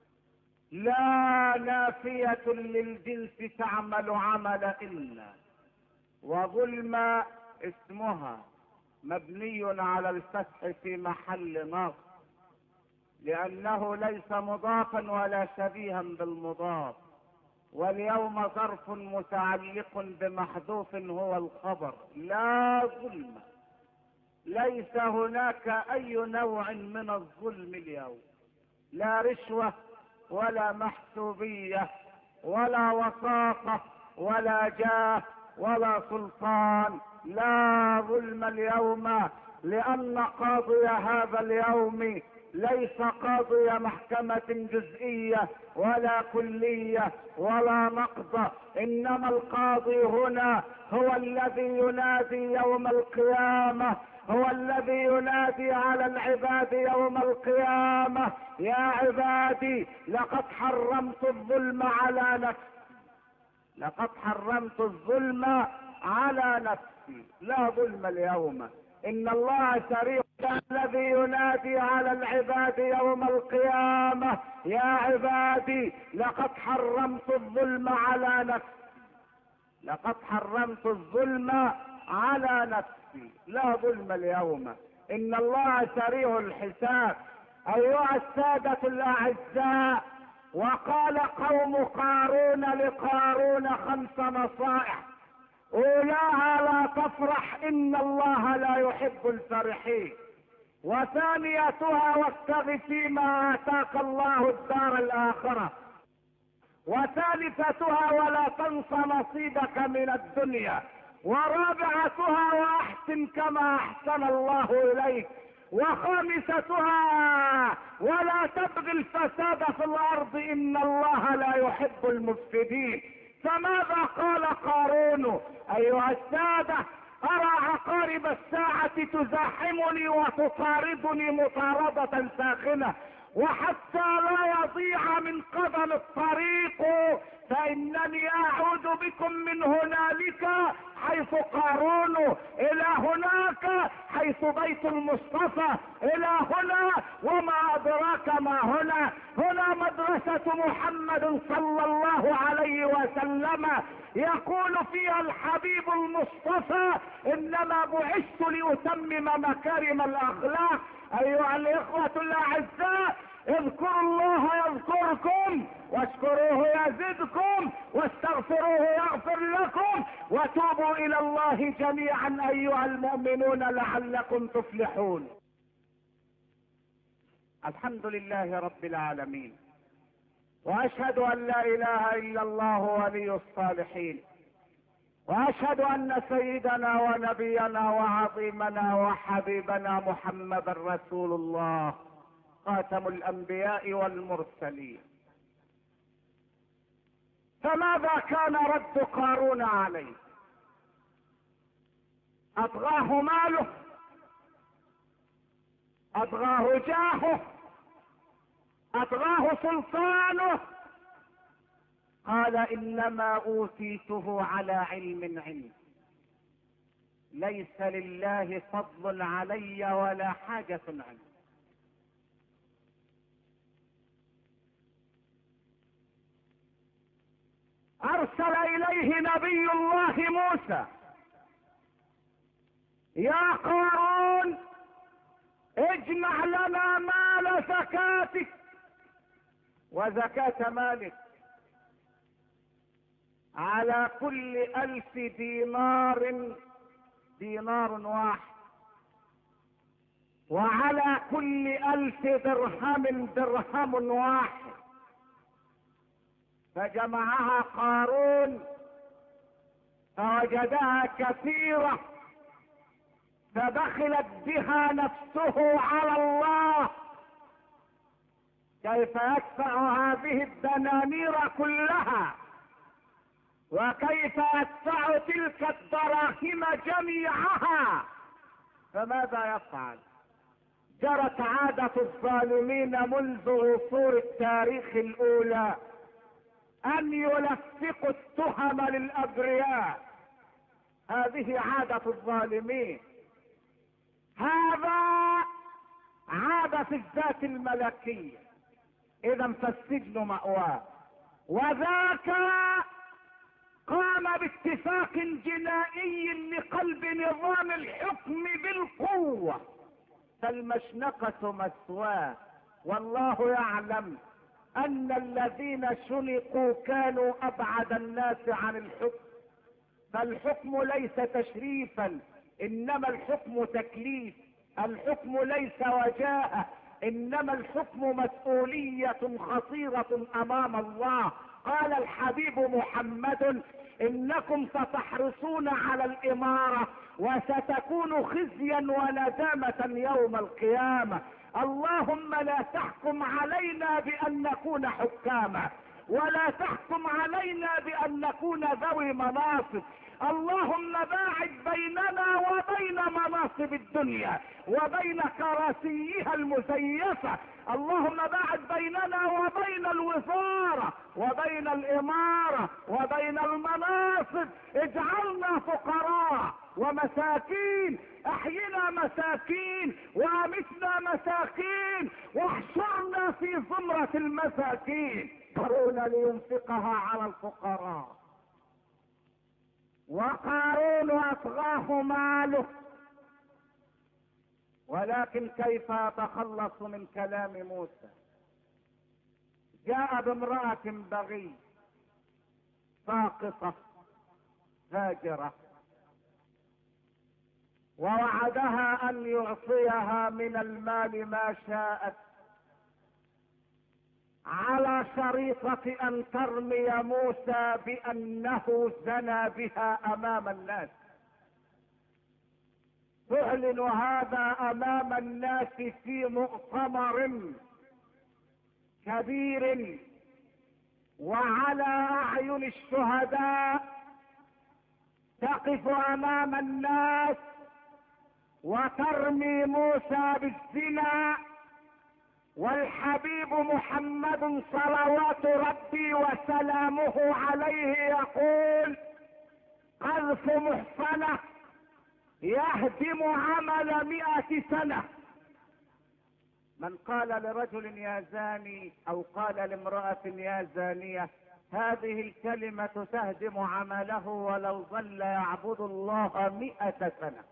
لا نافية للجنس تعمل عمل إلا، وظلم اسمها مبني على الفتح في محل نصب، لأنه ليس مضافا ولا شبيها بالمضاف، واليوم ظرف متعلق بمحذوف هو الخبر. لا ظلم، ليس هناك أي نوع من الظلم اليوم، لا رشوة ولا محسوبية ولا وساطة ولا جاه ولا سلطان. لا ظلم اليوم، لأن قاضي هذا اليوم ليس قاضي محكمة جزئية ولا كلية ولا نقض، إنما القاضي هنا هو الذي ينادي يوم القيامة، هو الذي ينادي على العباد يوم القيامة: يا عبادي لقد حرمت الظلم على نفسي، لقد حرمت الظلم على نفسي. لا ظلم اليوم، إن الله سريع. الذي ينادي على العباد يوم القيامة: يا عبادي لقد حرمت الظلم على نفسي، لقد حرمت الظلم على نفسي. لا ظلم اليوم، إن الله سريع الحساب. أيها السادة الأعزاء، وقال قوم قارون لقارون 5 نصائح: أولاها لا تفرح إن الله لا يحب الفرحين، وثانيتها وابتغ فيما آتاك الله الدار الآخرة، وثالثتها ولا تنس نصيبك من الدنيا، ورابعتها وأحسن كما أحسن الله إليك، وخامستها ولا تبغي الفساد في الأرض إن الله لا يحب المفسدين. فماذا قال قارون؟ أيها السادة، أرى عقارب الساعة تزاحمني وتطاردني مطاردة ساخنة، وحتى لا يضيع من قدم الطريق فإنني أعود بكم من هنالك حيث قارون إلى هناك حيث بيت المصطفى، إلى هنا وما أدراك ما هنا. هنا مدرسة محمد صلى الله عليه وسلم، يقول فيها الحبيب المصطفى: إنما بعثت لأتمم مكارم الأخلاق. أيها الإخوة الأعزاء، اذكروا الله يذكركم، واشكروه يزدكم، واستغفروه يغفر لكم، وتوبوا إلى الله جميعا أيها المؤمنون لعلكم تفلحون. الحمد لله رب العالمين، وأشهد أن لا إله إلا الله ولي الصالحين، وأشهد أن سيدنا ونبينا وعظيمنا وحبيبنا محمد رسول الله خاتم الأنبياء والمرسلين. فماذا كان رد قارون عليه؟ أطغاه ماله أطغاه جاهه، أطغاه سلطانه. قال إنما أوتيته على علم عندي، ليس لله فضل علي ولا حاجة عندي. أرسل إليه نبي الله موسى: يا قارون اجمع لنا مال زكاتك وزكاة مالك، على كل 1000 دينار دينار واحد، وعلى كل 1000 درهم درهم واحد. فجمعها قارون فوجدها كثيرة، فبخلت بها نفسه على الله. كيف يدفع هذه الدنانير كلها؟ وكيف يدفع تلك الدراهم جميعها؟ فماذا يفعل؟ جرت عادة الظالمين منذ عصور التاريخ الأولى أن يلفقوا التهم للأبرياء. هذه عادة الظالمين، هذا عادة الذات الملكية. إذا فالسجن مأواه. وذاك قام باتفاق جنائي لقلب نظام الحكم بالقوة، فالمشنقة مثواه. والله يعلم أن الذين شنقوا كانوا أبعد الناس عن الحكم. فالحكم ليس تشريفا، إنما الحكم تكليف. الحكم ليس وجاهة، إنما الحكم مسؤولية خطيرة أمام الله. قال الحبيب محمد: إنكم ستحرصون على الإمارة وستكون خزيا وندامة يوم القيامة. اللهم لا تحكم علينا بأن نكون حكاما، ولا تحكم علينا بأن نكون ذوي مناصب. اللهم باعد بيننا وبين مناصب الدنيا وبين كراسيها المزيفة. اللهم باعد بيننا وبين الوزارة وبين الإمارة وبين المناصب. اجعلنا فقراء ومساكين، احينا مساكين وامتنا مساكين، واحشرنا في زمرة المساكين. قارون لينفقها على الفقراء، وقارون اطغاه ماله. ولكن كيف يتخلص من كلام موسى؟ جاء بامرأة بغي ساقطة فاجرة، ووعدها ان يعطيها من المال ما شاءت، على شريطة ان ترمي موسى بانه زنى بها امام الناس. تعلن هذا امام الناس في مؤتمر كبير وعلى اعين الشهداء، تقف امام الناس وترمي موسى بالزنا. والحبيب محمد صلوات ربي وسلامه عليه يقول: قذف محصنة يهدم عمل 100 سنة. من قال لرجل يا زاني او قال لامرأة يا زانية، هذه الكلمة تهدم عمله ولو ظل يعبد الله 100 سنة.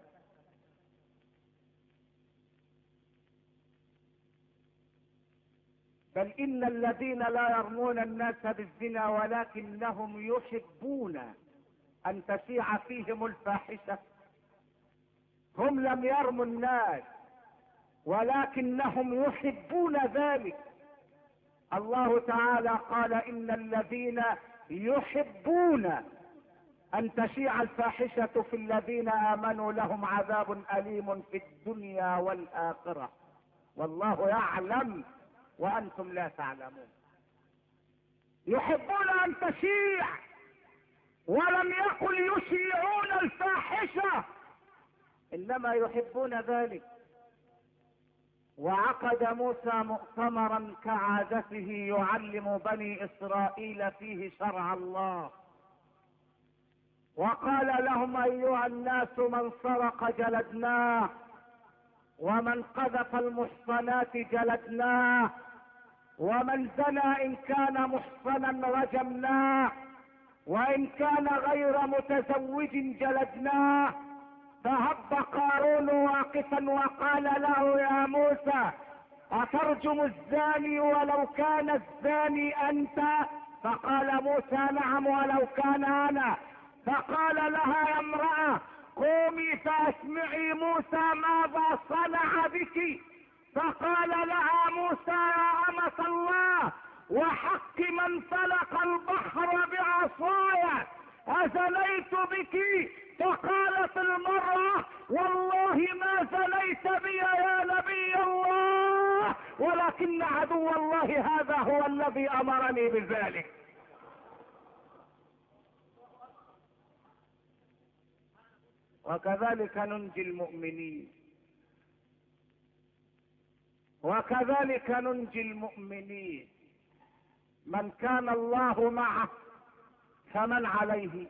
بل ان الذين لا يرمون الناس بالزنا ولكنهم يحبون ان تشيع فيهم الفاحشة، هم لم يرموا الناس ولكنهم يحبون ذلك. الله تعالى قال: ان الذين يحبون ان تشيع الفاحشة في الذين امنوا لهم عذاب اليم في الدنيا والاخرة، والله يعلم وانتم لا تعلمون. يحبون ان تشيع، ولم يقل يشيعون الفاحشة، انما يحبون ذلك. وعقد موسى مؤتمرا كعادته يعلم بني اسرائيل فيه شرع الله، وقال لهم ايها الناس من سرق جلدناه، ومن قذف المحصنات جلدناه، ومن زنى ان كان محصنا رجمناه، وان كان غير متزوج جلدناه. فهب قارون واقفا وقال له يا موسى اترجم الزاني ولو كان الزاني انت؟ فقال موسى نعم ولو كان انا. فقال لها يا امرأة قومي فاسمعي موسى ماذا صنع بك. فقال لها موسى يا أمة الله وحق من فلق البحر بعصاي أزنيت بك؟ فقالت المرأة والله ما زنيت بي يا نبي الله، ولكن عدو الله هذا هو الذي أمرني بذلك. وكذلك ننجي المؤمنين، وكذلك ننجي المؤمنين. من كان الله معه فمن عليه،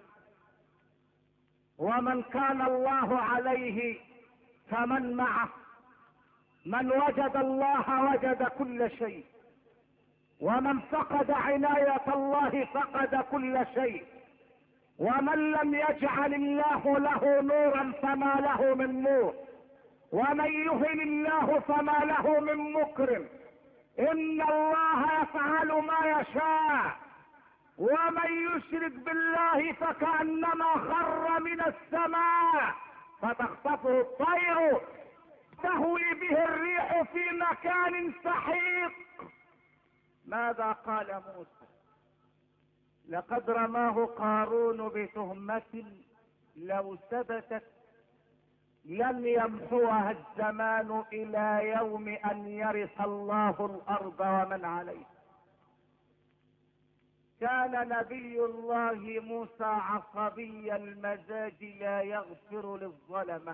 ومن كان الله عليه فمن معه. من وجد الله وجد كل شيء، ومن فقد عناية الله فقد كل شيء. ومن لم يجعل الله له نورا فما له من نور، ومن يهن الله فما له من مكرم. ان الله يفعل ما يشاء. ومن يشرك بالله فكأنما خر من السماء فتخطفه الطير تهوي به الريح في مكان سحيق. ماذا قال موسى؟ لقد رماه قارون بتهمة لو ثبتت لن يمحوها الزمان الى يوم ان يرث الله الارض ومن عليها. كان نبي الله موسى عصبي المزاج لا يغفر للظلمة،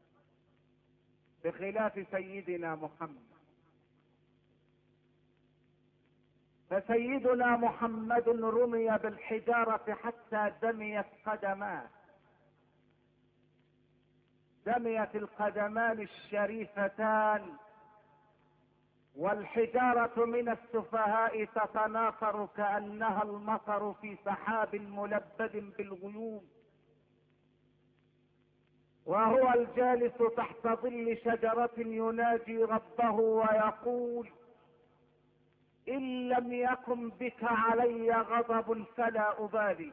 بخلاف سيدنا محمد. فسيدنا محمد رمي بالحجارة حتى دميت قدماه، دميت القدمان الشريفتان، والحجارة من السفهاء تتناثر كأنها المطر في سحاب ملبد بالغيوم. وهو الجالس تحت ظل شجرة يناجي ربه ويقول إن لم يكن بك علي غضب فلا أبالي.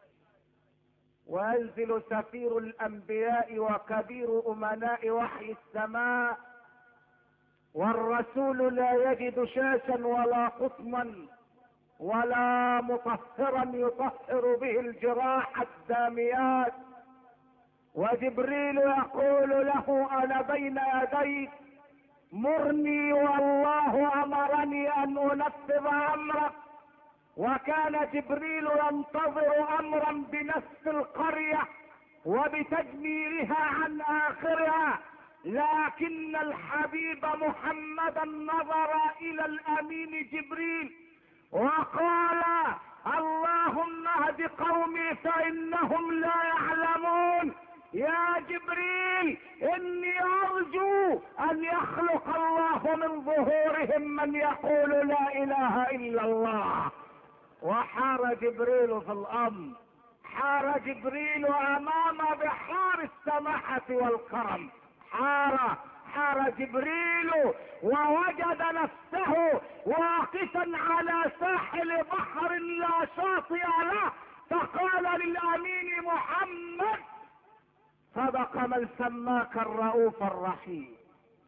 وينزل سفير الأنبياء وكبير أمناء وحي السماء، والرسول لا يجد شاشا ولا قطما ولا مطهرا يطهر به الجراح الداميات. وجبريل يقول له انا بين يديك مرني والله امرني ان انفذ امرك. وكان جبريل ينتظر امرا بنفس القرية وبتجميرها عن اخرها، لكن الحبيب محمدا نظر الى الامين جبريل وقال اللهم اهد قومي فانهم لا يعلمون. يا جبريل اني ارجو ان يخلق الله من ظهورهم من يقول لا اله الا الله. وحار جبريل في الامر، حار جبريل امام بحار السماحة والكرم. حار جبريل ووجد نفسه واقفا على ساحل بحر لا شاطئ له، فقال للامين محمد صدق من سماك الرؤوف الرحيم.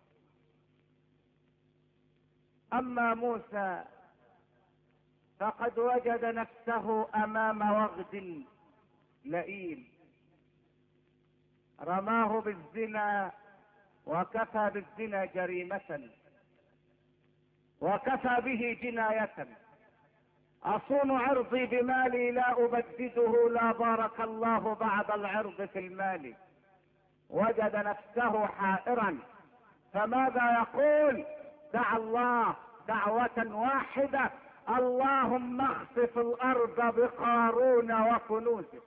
اما موسى فقد وجد نفسه امام وغد لئيم رماه بالزنا، وكفى بالزنا جريمة، وكفى به جناية. اصون عرضي بمالي لا ابدده، لا بارك الله بعد العرض في المال. وجد نفسه حائرا، فماذا يقول؟ دعا الله دعوة واحدة: اللهم اخسف الارض بقارون وكنوزه.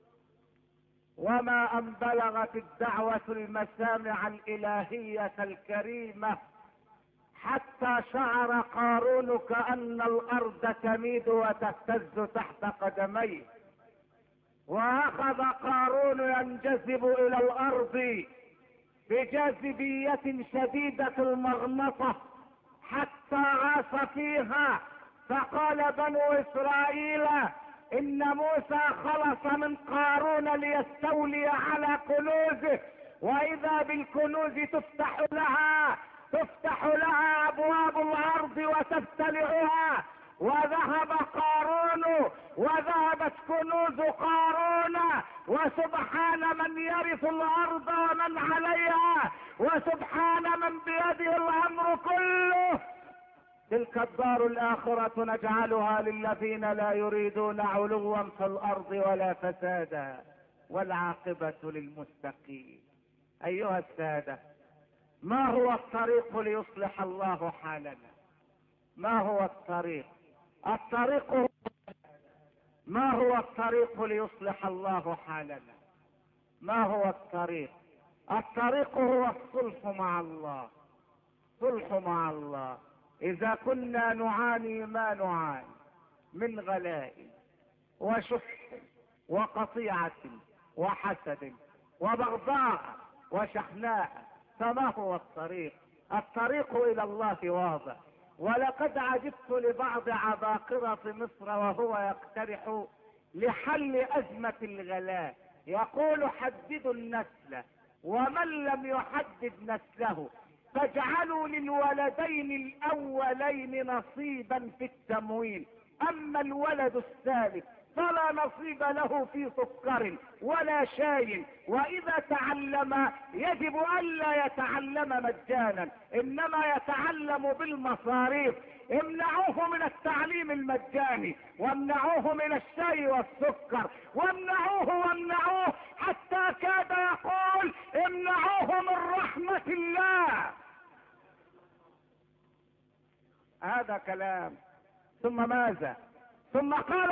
وما ان بلغت الدعوة المسامع الالهية الكريمة حتى شعر قارون كأن الارض تميد وتهتز تحت قدميه، واخذ قارون ينجذب الى الارض بجاذبية شديدة المغنطة حتى غاص فيها. فقال بنو اسرائيل ان موسى خلص من قارون ليستولي على كنوزه، واذا بالكنوز تفتح لها ابواب الارض وتبتلعها. وذهب قارون وذهبت كنوز قارون، وسبحان من يرث الارض ومن عليها، وسبحان من بيده الامر كله. تلك الدار الاخرة نجعلها للذين لا يريدون علوا في الارض ولا فسادا، والعاقبة للمتقين. ايها السادة، ما هو الطريق ليصلح الله حالنا؟ ما هو الطريق؟ ما هو الطريق ليصلح الله حالنا؟ ما هو الطريق؟ الطريق هو الصلح مع الله. صلح مع الله. اذا كنا نعاني ما نعاني من غلاء وشح وقطيعة وحسد وبغضاء وشحناء، فما هو الطريق؟ الطريق الى الله واضح. ولقد عجبت لبعض عباقرة مصر وهو يقترح لحل ازمة الغلاء، يقول: حددوا النسل، ومن لم يحدد نسله فاجعلوا للولدين الاولين نصيبا في التموين، اما الولد الثالث فلا نصيب له في سكر ولا شاي، واذا تعلم يجب الا يتعلم مجانا، انما يتعلم بالمصاريف. امنعوه من التعليم المجاني، وامنعوه من الشاي والسكر، وامنعوه حتى كاد يقول: امنعوه من رحمة الله. هذا كلام. ثم ماذا؟ ثم قال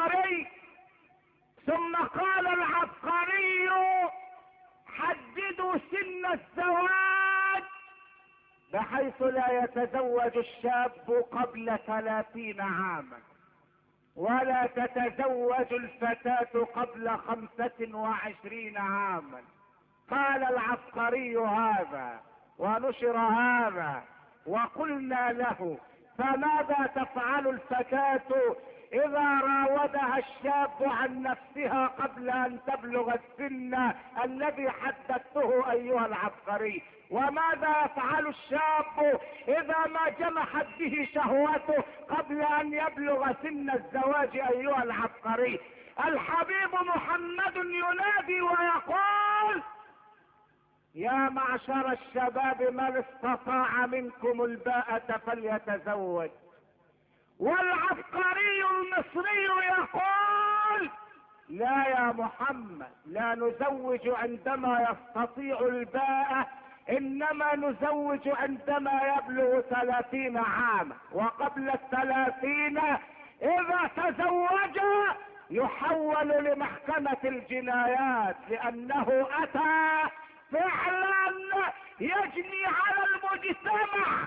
العبقري: حددوا سن الزواج بحيث لا يتزوج الشاب قبل 30 عاما، ولا تتزوج الفتاة قبل 25 عاما. قال العبقري هذا ونشر هذا، وقلنا له: فماذا تفعل الفتاة اذا راودها الشاب عن نفسها قبل ان تبلغ السن الذي حددته ايها العبقري؟ وماذا يفعل الشاب اذا ما جمحت به شهوته قبل ان يبلغ سن الزواج ايها العبقري؟ الحبيب محمد ينادي ويقول: يا معشر الشباب من استطاع منكم الباءة فليتزوج. والعبقري المصري يقول: لا يا محمد، لا نزوج عندما يستطيع الباءة، انما نزوج عندما يبلغ 30 عاما، وقبل 30 اذا تزوج يحول لمحكمة الجنايات، لانه اتى فعلا يجني على المجتمع.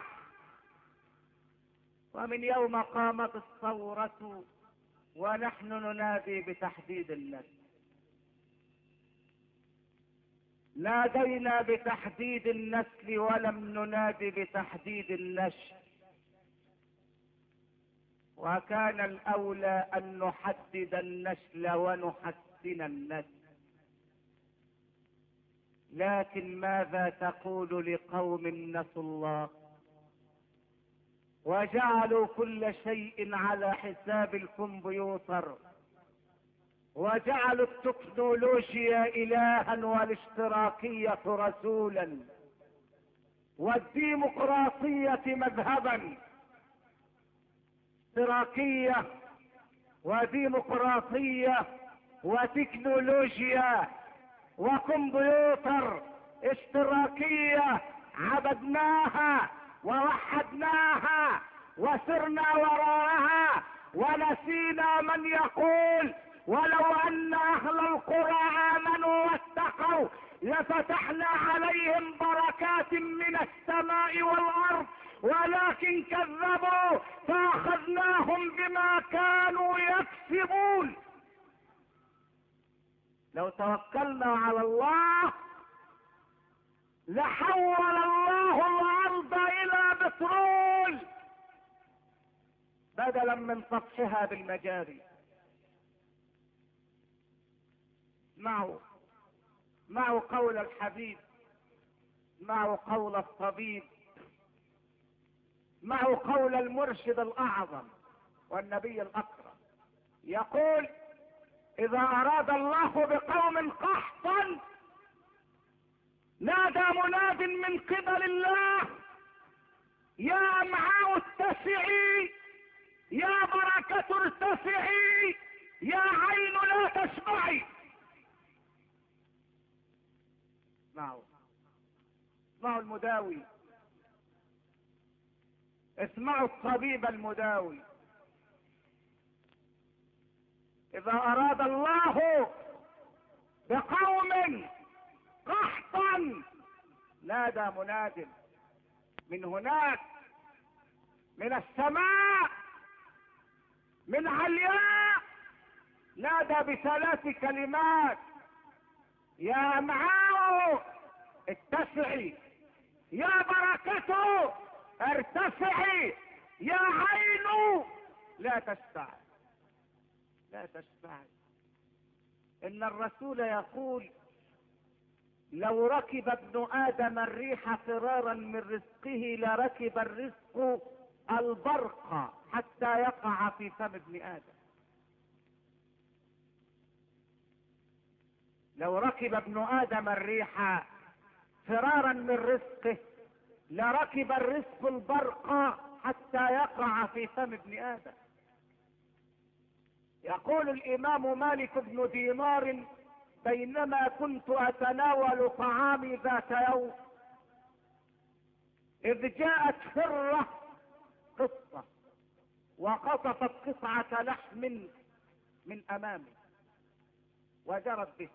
ومن يوم قامت الثورة ونحن ننادي بتحديد النسل. نادينا بتحديد النسل ولم ننادي بتحديد النشء، وكان الاولى ان نحدد النسل ونحسن النسل. لكن ماذا تقول لقوم نسوا الله وجعلوا كل شيء على حساب الكمبيوتر، وجعلوا التكنولوجيا الها والاشتراكية رسولا والديمقراطية مذهبا؟ اشتراكية وديمقراطية وتكنولوجيا وكمبيوتر. اشتراكية عبدناها ووحدناها وسرنا وراءها، ونسينا من يقول ولو ان اهل القرى امنوا واتقوا لفتحنا عليهم بركات من السماء والارض، ولكن كذبوا فاخذناهم بما كانوا يكسبون. لو توكلنا على الله لحول الله الارض الى بترول بدلا من طفحها بالمجاري. اسمعوا قول الحبيب، اسمعوا قول الطبيب، اسمعوا قول المرشد الاعظم والنبي الاكرم. يقول: اذا اراد الله بقوم قحطا نادى مناد من قبل الله: يا امعاء اتسعي، يا بركة ارتفعي، يا عين لا تشبعي. اسمعوا المداوي، اسمعوا الطبيب المداوي. اذا اراد الله بقوم قحطا نادى مناد من هناك، من السماء، من علياء، نادى بثلاث كلمات: يا امعاء اتسعي، يا بركة ارتفعي، يا عين لا تشبعي. لا تشبعي. ان الرسول يقول: لو ركب ابن ادم الريح فرارا من رزقه لركب الرزق البرق حتى يقع في فم ابن ادم. لو ركب ابن ادم الريح فرارا من رزقه لركب الرزق البرق حتى يقع في فم ابن ادم. يقول الامام مالك بن دينار: بينما كنت اتناول طعامي ذات يوم اذ جاءت حرة قطة وقطفت قطعة لحم من امامي وجرت به،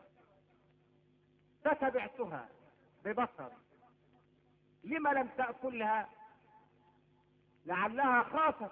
فتبعتها ببصري: لم لم تأكلها؟ لعلها خافت.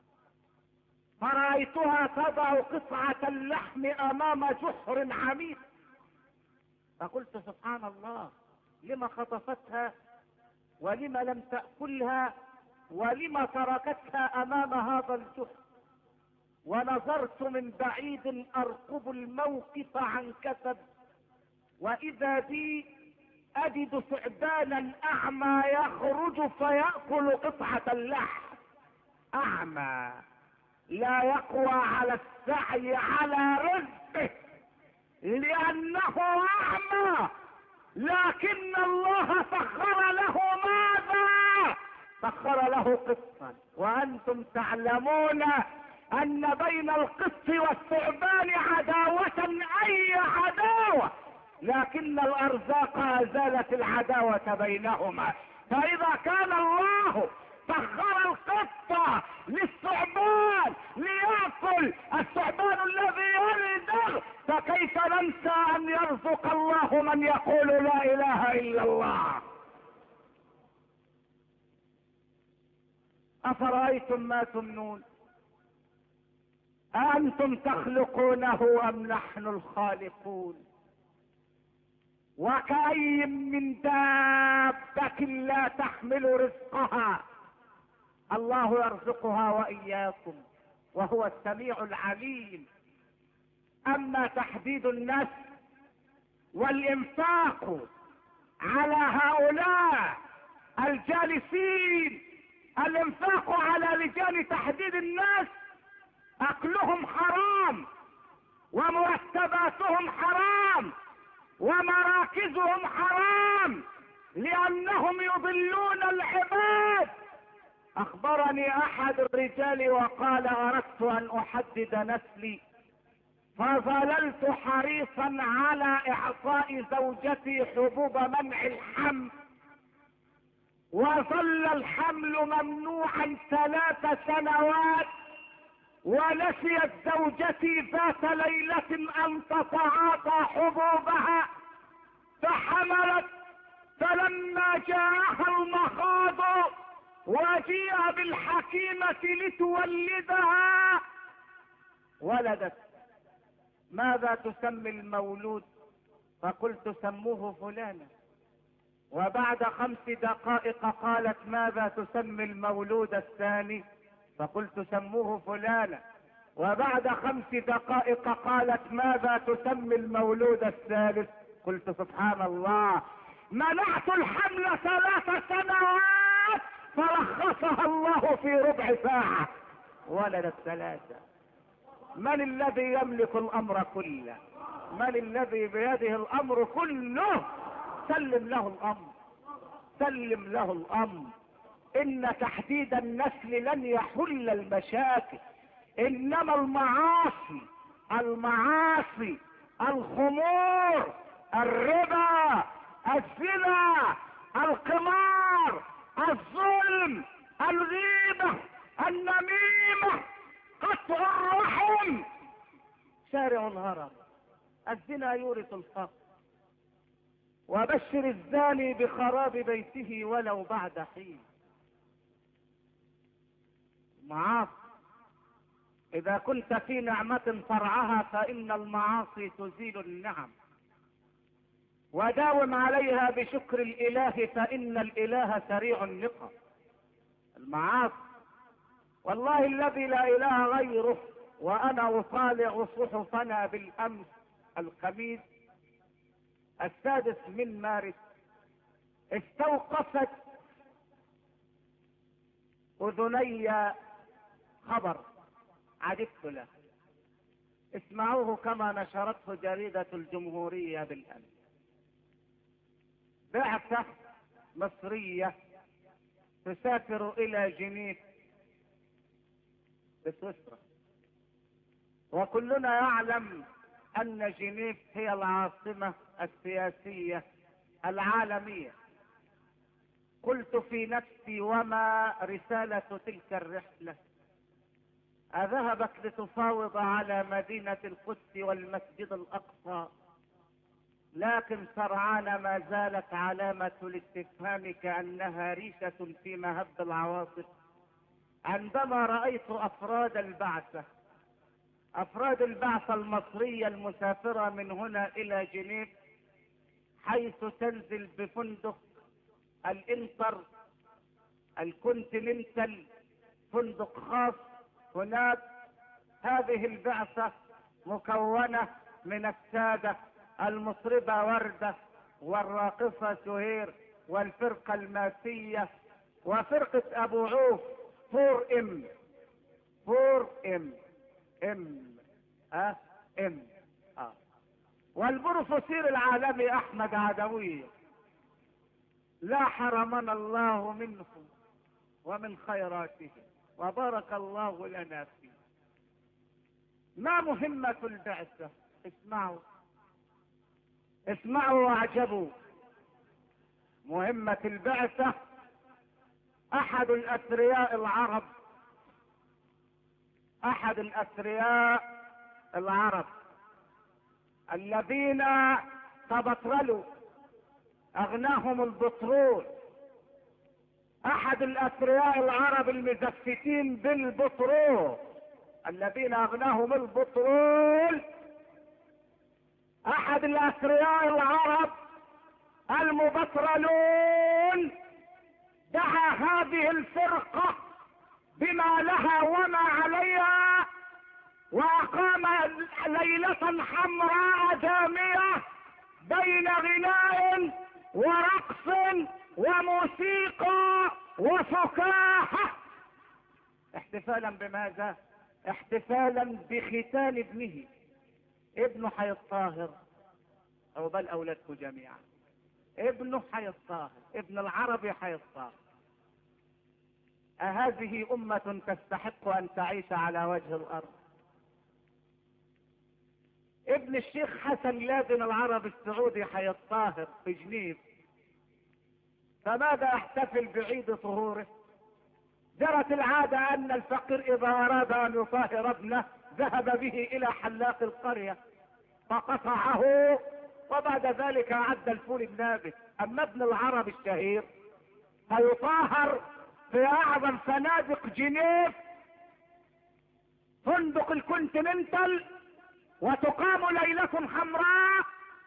فرأيتها تضع قطعة اللحم امام جحر عميق، فقلت: سبحان الله، لما خطفتها ولما لم تأكلها ولما تركتها امام هذا الجحر؟ ونظرت من بعيد ارقب الموقف عن كسب، واذا بي اجد ثعبانا اعمى يخرج فيأكل قطعة اللحم. اعمى لا يقوى على السعي على رزقه لانه اعمى، لكن الله سخر له ماذا؟ سخر له قطا. وانتم تعلمون ان بين القط والثعبان عداوة، اي عداوة، لكن الارزاق ازالت العداوة بينهما. فاذا كان الله سخر القطة للثعبان ليأكل الثعبان الذي يلدغ، فكيف ننسى ان يرزق الله من يقول لا اله الا الله؟ افرأيتم ما تمنون أأنتم تخلقونه ام نحن الخالقون؟ وكأي من دابة لا تحمل رزقها الله يرزقها وإياكم وهو السميع العليم. اما تحديد النسل والانفاق على هؤلاء الجالسين، الانفاق على لجان تحديد الناس، اكلهم حرام ومرتباتهم حرام ومراكزهم حرام لانهم يضلون العباد. اخبرني احد الرجال وقال: اردت ان احدد نسلي فظللت حريصا على اعطاء زوجتي حبوب منع الحمل، وظل الحمل ممنوعا 3 سنوات، ونسيت زوجتي ذات ليلة ان تتعاطى حبوبها فحملت. فلما جاءها المخاض وجيء بالحكيمة لتولدها ولدت. ماذا تسمي المولود؟ فقلت سموه فلانا. وبعد 5 دقائق قالت ماذا تسمي المولود الثاني؟ فقلت سموه فلانا. وبعد 5 دقائق قالت ماذا تسمي المولود الثالث؟ قلت سبحان الله، منعت الحمل 3 سنوات فرخصها الله في ربع ساعة ولدت 3. من الذي يملك الامر كله؟ من الذي بيده الامر كله؟ سلم له الامر، سلم له الامر. ان تحديد النسل لن يحل المشاكل، انما المعاصي الخمور، الربا، الزنا، القمار، الظلم، الغيبة، النميمة، قطع الرحم، شارع الهرم. الزنا يورث الفقر. وبشر الزاني بخراب بيته ولو بعد حين. معاصي، اذا كنت في نعمة فرعها فان المعاصي تزيل النعم، وداوم عليها بشكر الاله فان الاله سريع النقم. المعاصي والله الذي لا اله غيره، وانا اطالع صحفنا بالامس الخميس 6 مارس استوقفت اذني خبر عجبت له. اسمعوه كما نشرته جريدة الجمهورية بالامس. بعثة مصرية تسافر الى جنيف بسويسرا، وكلنا يعلم ان جنيف هي العاصمة السياسية العالمية. قلت في نفسي وما رسالة تلك الرحلة؟ أذهبت لتفاوض على مدينة القدس والمسجد الأقصى؟ لكن سرعان ما زالت علامة الاستفهام كأنها ريشة في مهب العواصف عندما رأيت أفراد البعثة المصرية المسافرة من هنا إلى جنيف، حيث تنزل بفندق الانتر الكونتيننتال، فندق خاص هناك. هذه البعثة مكونة من السادة المطربة وردة، والراقصة سهير، والفرقة الماسية، وفرقة ابو عوف 4M والبروفيسور العالمي احمد عدوية. لا حرمنا الله منهم ومن خيراتهم، وبارك الله لنا فيه. ما مهمة البعثة؟ اسمعوا واعجبوا. مهمة البعثة احد الاثرياء العرب الذين تبطرلوا اغناهم البترول، احد الاثرياء العرب المزفتين بالبترول الذين اغناهم البترول، احد الاثرياء العرب المبترلون دعا هذه الفرقة بما لها وما عليها، واقام ليلة حمراء دامية بين غناء ورقص وموسيقى وفكاهة. احتفالا بماذا؟ احتفالا بختان ابنه حي الطاهر، او بل اولادكم جميعا. ابنه حي الطاهر، ابن العربي حي الطاهر. أهذه أمة تستحق أن تعيش على وجه الأرض؟ ابن الشيخ حسن لادن العربي السعودي حي الطاهر في جنيف فماذا احتفل بعيد طهوره؟ جرت العادة ان الفقير اذا اراد ان يطهر ابنه ذهب به الى حلاق القرية فقطعه، وبعد ذلك اعد الفول النابت. اما ابن العرب الشهير فيطهر في اعظم فنادق جنيف، فندق الكونتيننتال، وتقام ليلة حمراء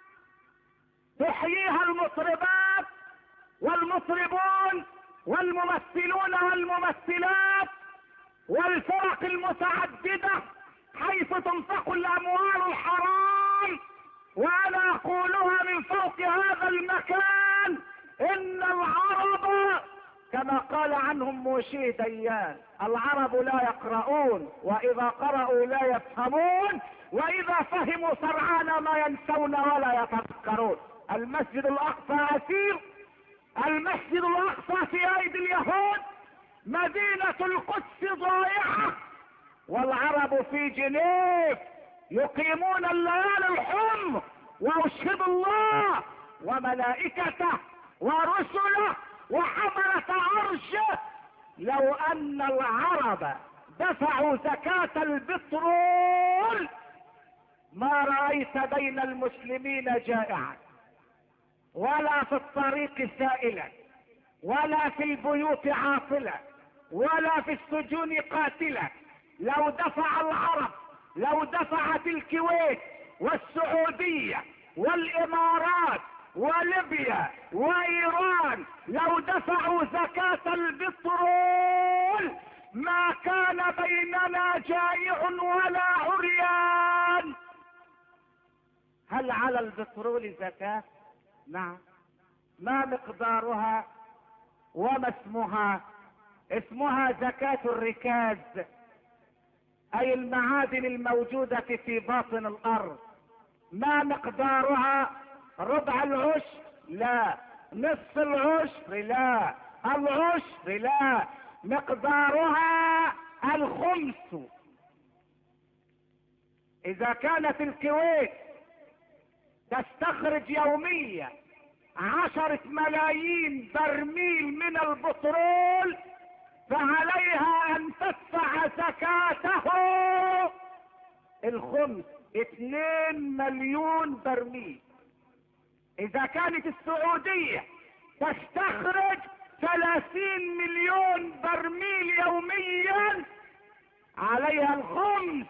تحييها المطربات والمطربون والممثلون والممثلات والفرق المتعددة، حيث تنفق الاموال الحرام. وانا اقولها من فوق هذا المكان، ان العرب كما قال عنهم موشي ديان: العرب لا يقرؤون، واذا قرأوا لا يفهمون، واذا فهموا سرعان ما ينسون ولا يتذكرون. المسجد الاقصى اسير، المسجد الاقصى في ايدي اليهود، مدينة القدس ضائعة، والعرب في جنيف يقيمون الليالي الحمر، واشهد الله وملائكته ورسله وحملة عرشه لو ان العرب دفعوا زكاة البترول ما رأيت بين المسلمين جائعا، ولا في الطريق سائلا، ولا في البيوت عاطلا، ولا في السجون قاتلا. لو دفع العرب، لو دفعت الكويت والسعودية والامارات وليبيا وايران، لو دفعوا زكاة البترول ما كان بيننا جائع ولا عريان. هل على البترول زكاة؟ نعم. ما مقدارها وما اسمها؟ اسمها زكاة الركاز، اي المعادن الموجودة في باطن الارض. ما مقدارها؟ ربع العشر؟ لا. نصف العشر؟ لا. العشر؟ لا. مقدارها الخمس. اذا كانت الكويت تستخرج يوميا 10 ملايين برميل من البترول، فعليها ان تدفع زكاته الخمس، 2 مليون برميل. اذا كانت السعودية تستخرج 30 مليون برميل يوميا، عليها الخمس،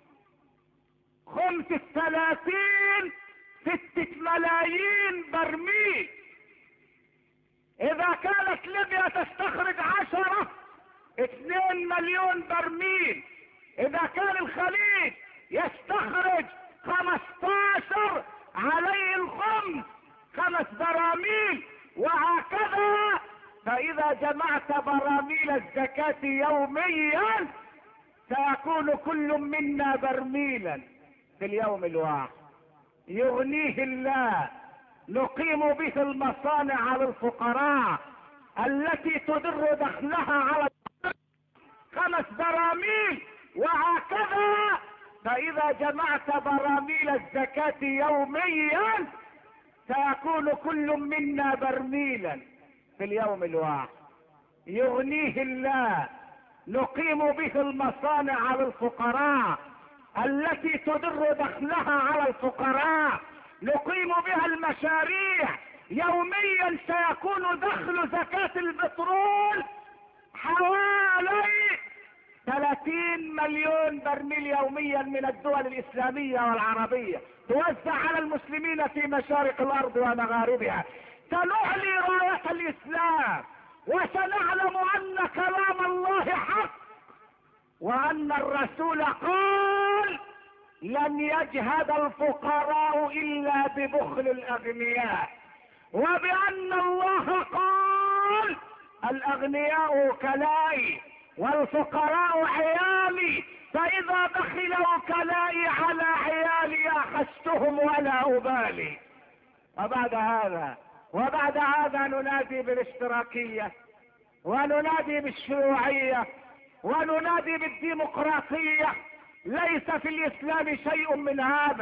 خمس 30 6 ملايين برميل. اذا كانت ليبيا تستخرج 10 2 مليون برميل. اذا كان الخليج يستخرج 15 عليه الخمس، 5 براميل، وهكذا. فاذا جمعت براميل الزكاة يوميا سيكون كل منا برميلا في اليوم الواحد، يغنيه الله. نقيم به المصانع للفقراء التي تدر دخلها على 5 براميل، وهكذا. فاذا جمعت براميل الزكاة يوميا سيكون كل منا برميلا في اليوم الواحد، يغنيه الله. نقيم به المصانع للفقراء التي تدر دخلها على الفقراء، نقيم بها المشاريع. يوميا سيكون دخل زكاة البترول حوالي 30 مليون برميل يوميا من الدول الاسلامية والعربية، توزع على المسلمين في مشارق الارض ومغاربها. سنعلي راية الاسلام، وسنعلم ان كلام الله حق، وان الرسول قال: لن يجهد الفقراء الا ببخل الاغنياء، وبان الله قال: الاغنياء كلائي والفقراء عيالي، فاذا بخلوا كلائي على عيالي اخذتهم ولا ابالي. وبعد هذا ننادي بالاشتراكية، وننادي بالشيوعية، وننادي بالديمقراطية. ليس في الاسلام شيء من هذا.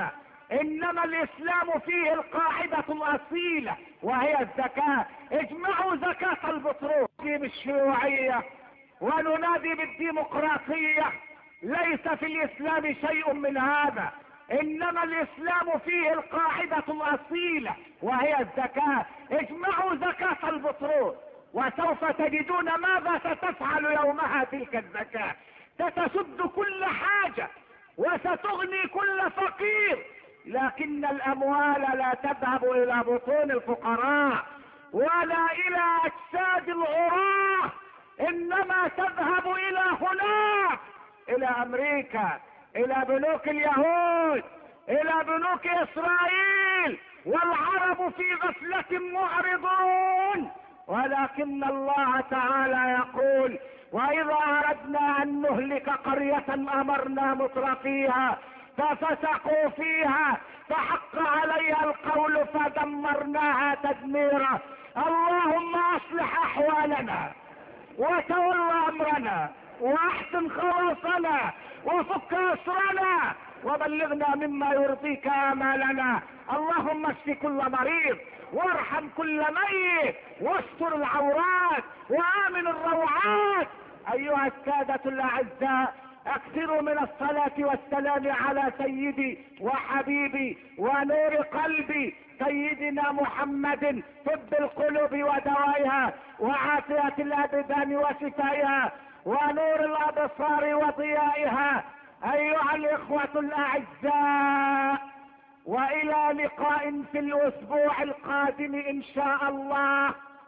انما الاسلام فيه القاعدة الاصيلة وهي الزكاة. اجمعوا زكاة البترول بالشيوعية وننادي بالديمقراطية، ليس في الاسلام شيء من هذا، انما الاسلام فيه القاعدة الاصيلة وهي الزكاة. اجمعوا زكاة البترول وسوف تجدون ماذا ستفعل يومها تلك الزكاة. ستسد كل حاجة وستغني كل فقير، لكن الاموال لا تذهب الى بطون الفقراء ولا الى اجساد العراة، انما تذهب الى هناك، الى امريكا، الى بنوك اليهود، الى بنوك اسرائيل، والعرب في غفلة معرضون. ولكن الله تعالى يقول: واذا اردنا ان نهلك قرية امرنا مترفيها ففسقوا فيها فحق عليها القول فدمرناها تدميرا. اللهم اصلح احوالنا وتول امرنا واحسن خلاصنا وفك اسرنا وبلغنا مما يرضيك امالنا. اللهم اشف كل مريض وارحم كل ميت واستر العورات وامن الروعات. ايها السادة الاعزاء، اكثروا من الصلاة والسلام على سيدي وحبيبي ونور قلبي سيدنا محمد، طب القلوب ودوائها وعافية الابدان وشفائها ونور الابصار وضيائها. ايها الاخوة الاعزاء، والى لقاء في الاسبوع القادم ان شاء الله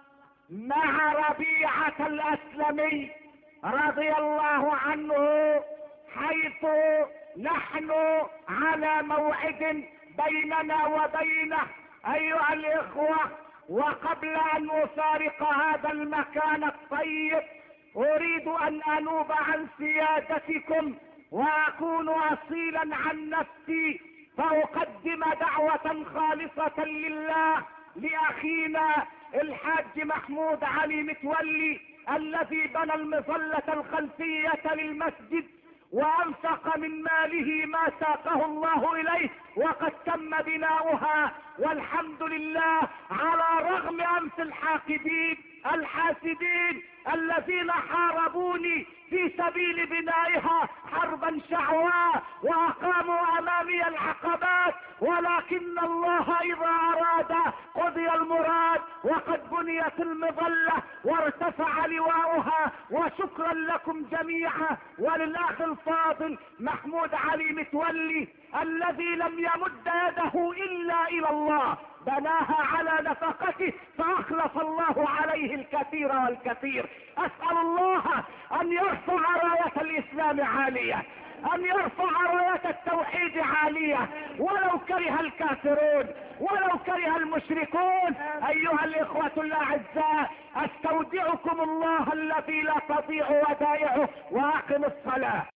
مع ربيعة الاسلمي رضي الله عنه، حيث نحن على موعد بيننا وبينه. ايها الاخوة، وقبل ان افارق هذا المكان الطيب اريد ان انوب عن سيادتكم واكون اصيلا عن نفسي، فاقدم دعوة خالصة لله لاخينا الحاج محمود علي متولي الذي بنى المظلة الخلفية للمسجد وانفق من ماله ما ساقه الله اليه، وقد تم بناؤها والحمد لله، على رغم انف الحاقدين الحاسدين الذين حاربوني في سبيل بنائها حربا شعواء واقاموا امامي العقبات، ولكن الله اذا اراد قضي المراد، وقد بنيت المظلة وارتفع لواؤها. وشكرا لكم جميعا، وللاخ الفاضل محمود علي متولي الذي لم يمد يده الا الى الله، بناها على نفقته فاخلص الله عليه الكثير والكثير. اسأل الله ان يرفع راية الاسلام عالية، ان يرفع راية التوحيد عالية، ولو كره الكافرون ولو كره المشركون. ايها الاخوة الاعزاء، استودعكم الله الذي لا تضيع ودائعه، واقم الصلاة.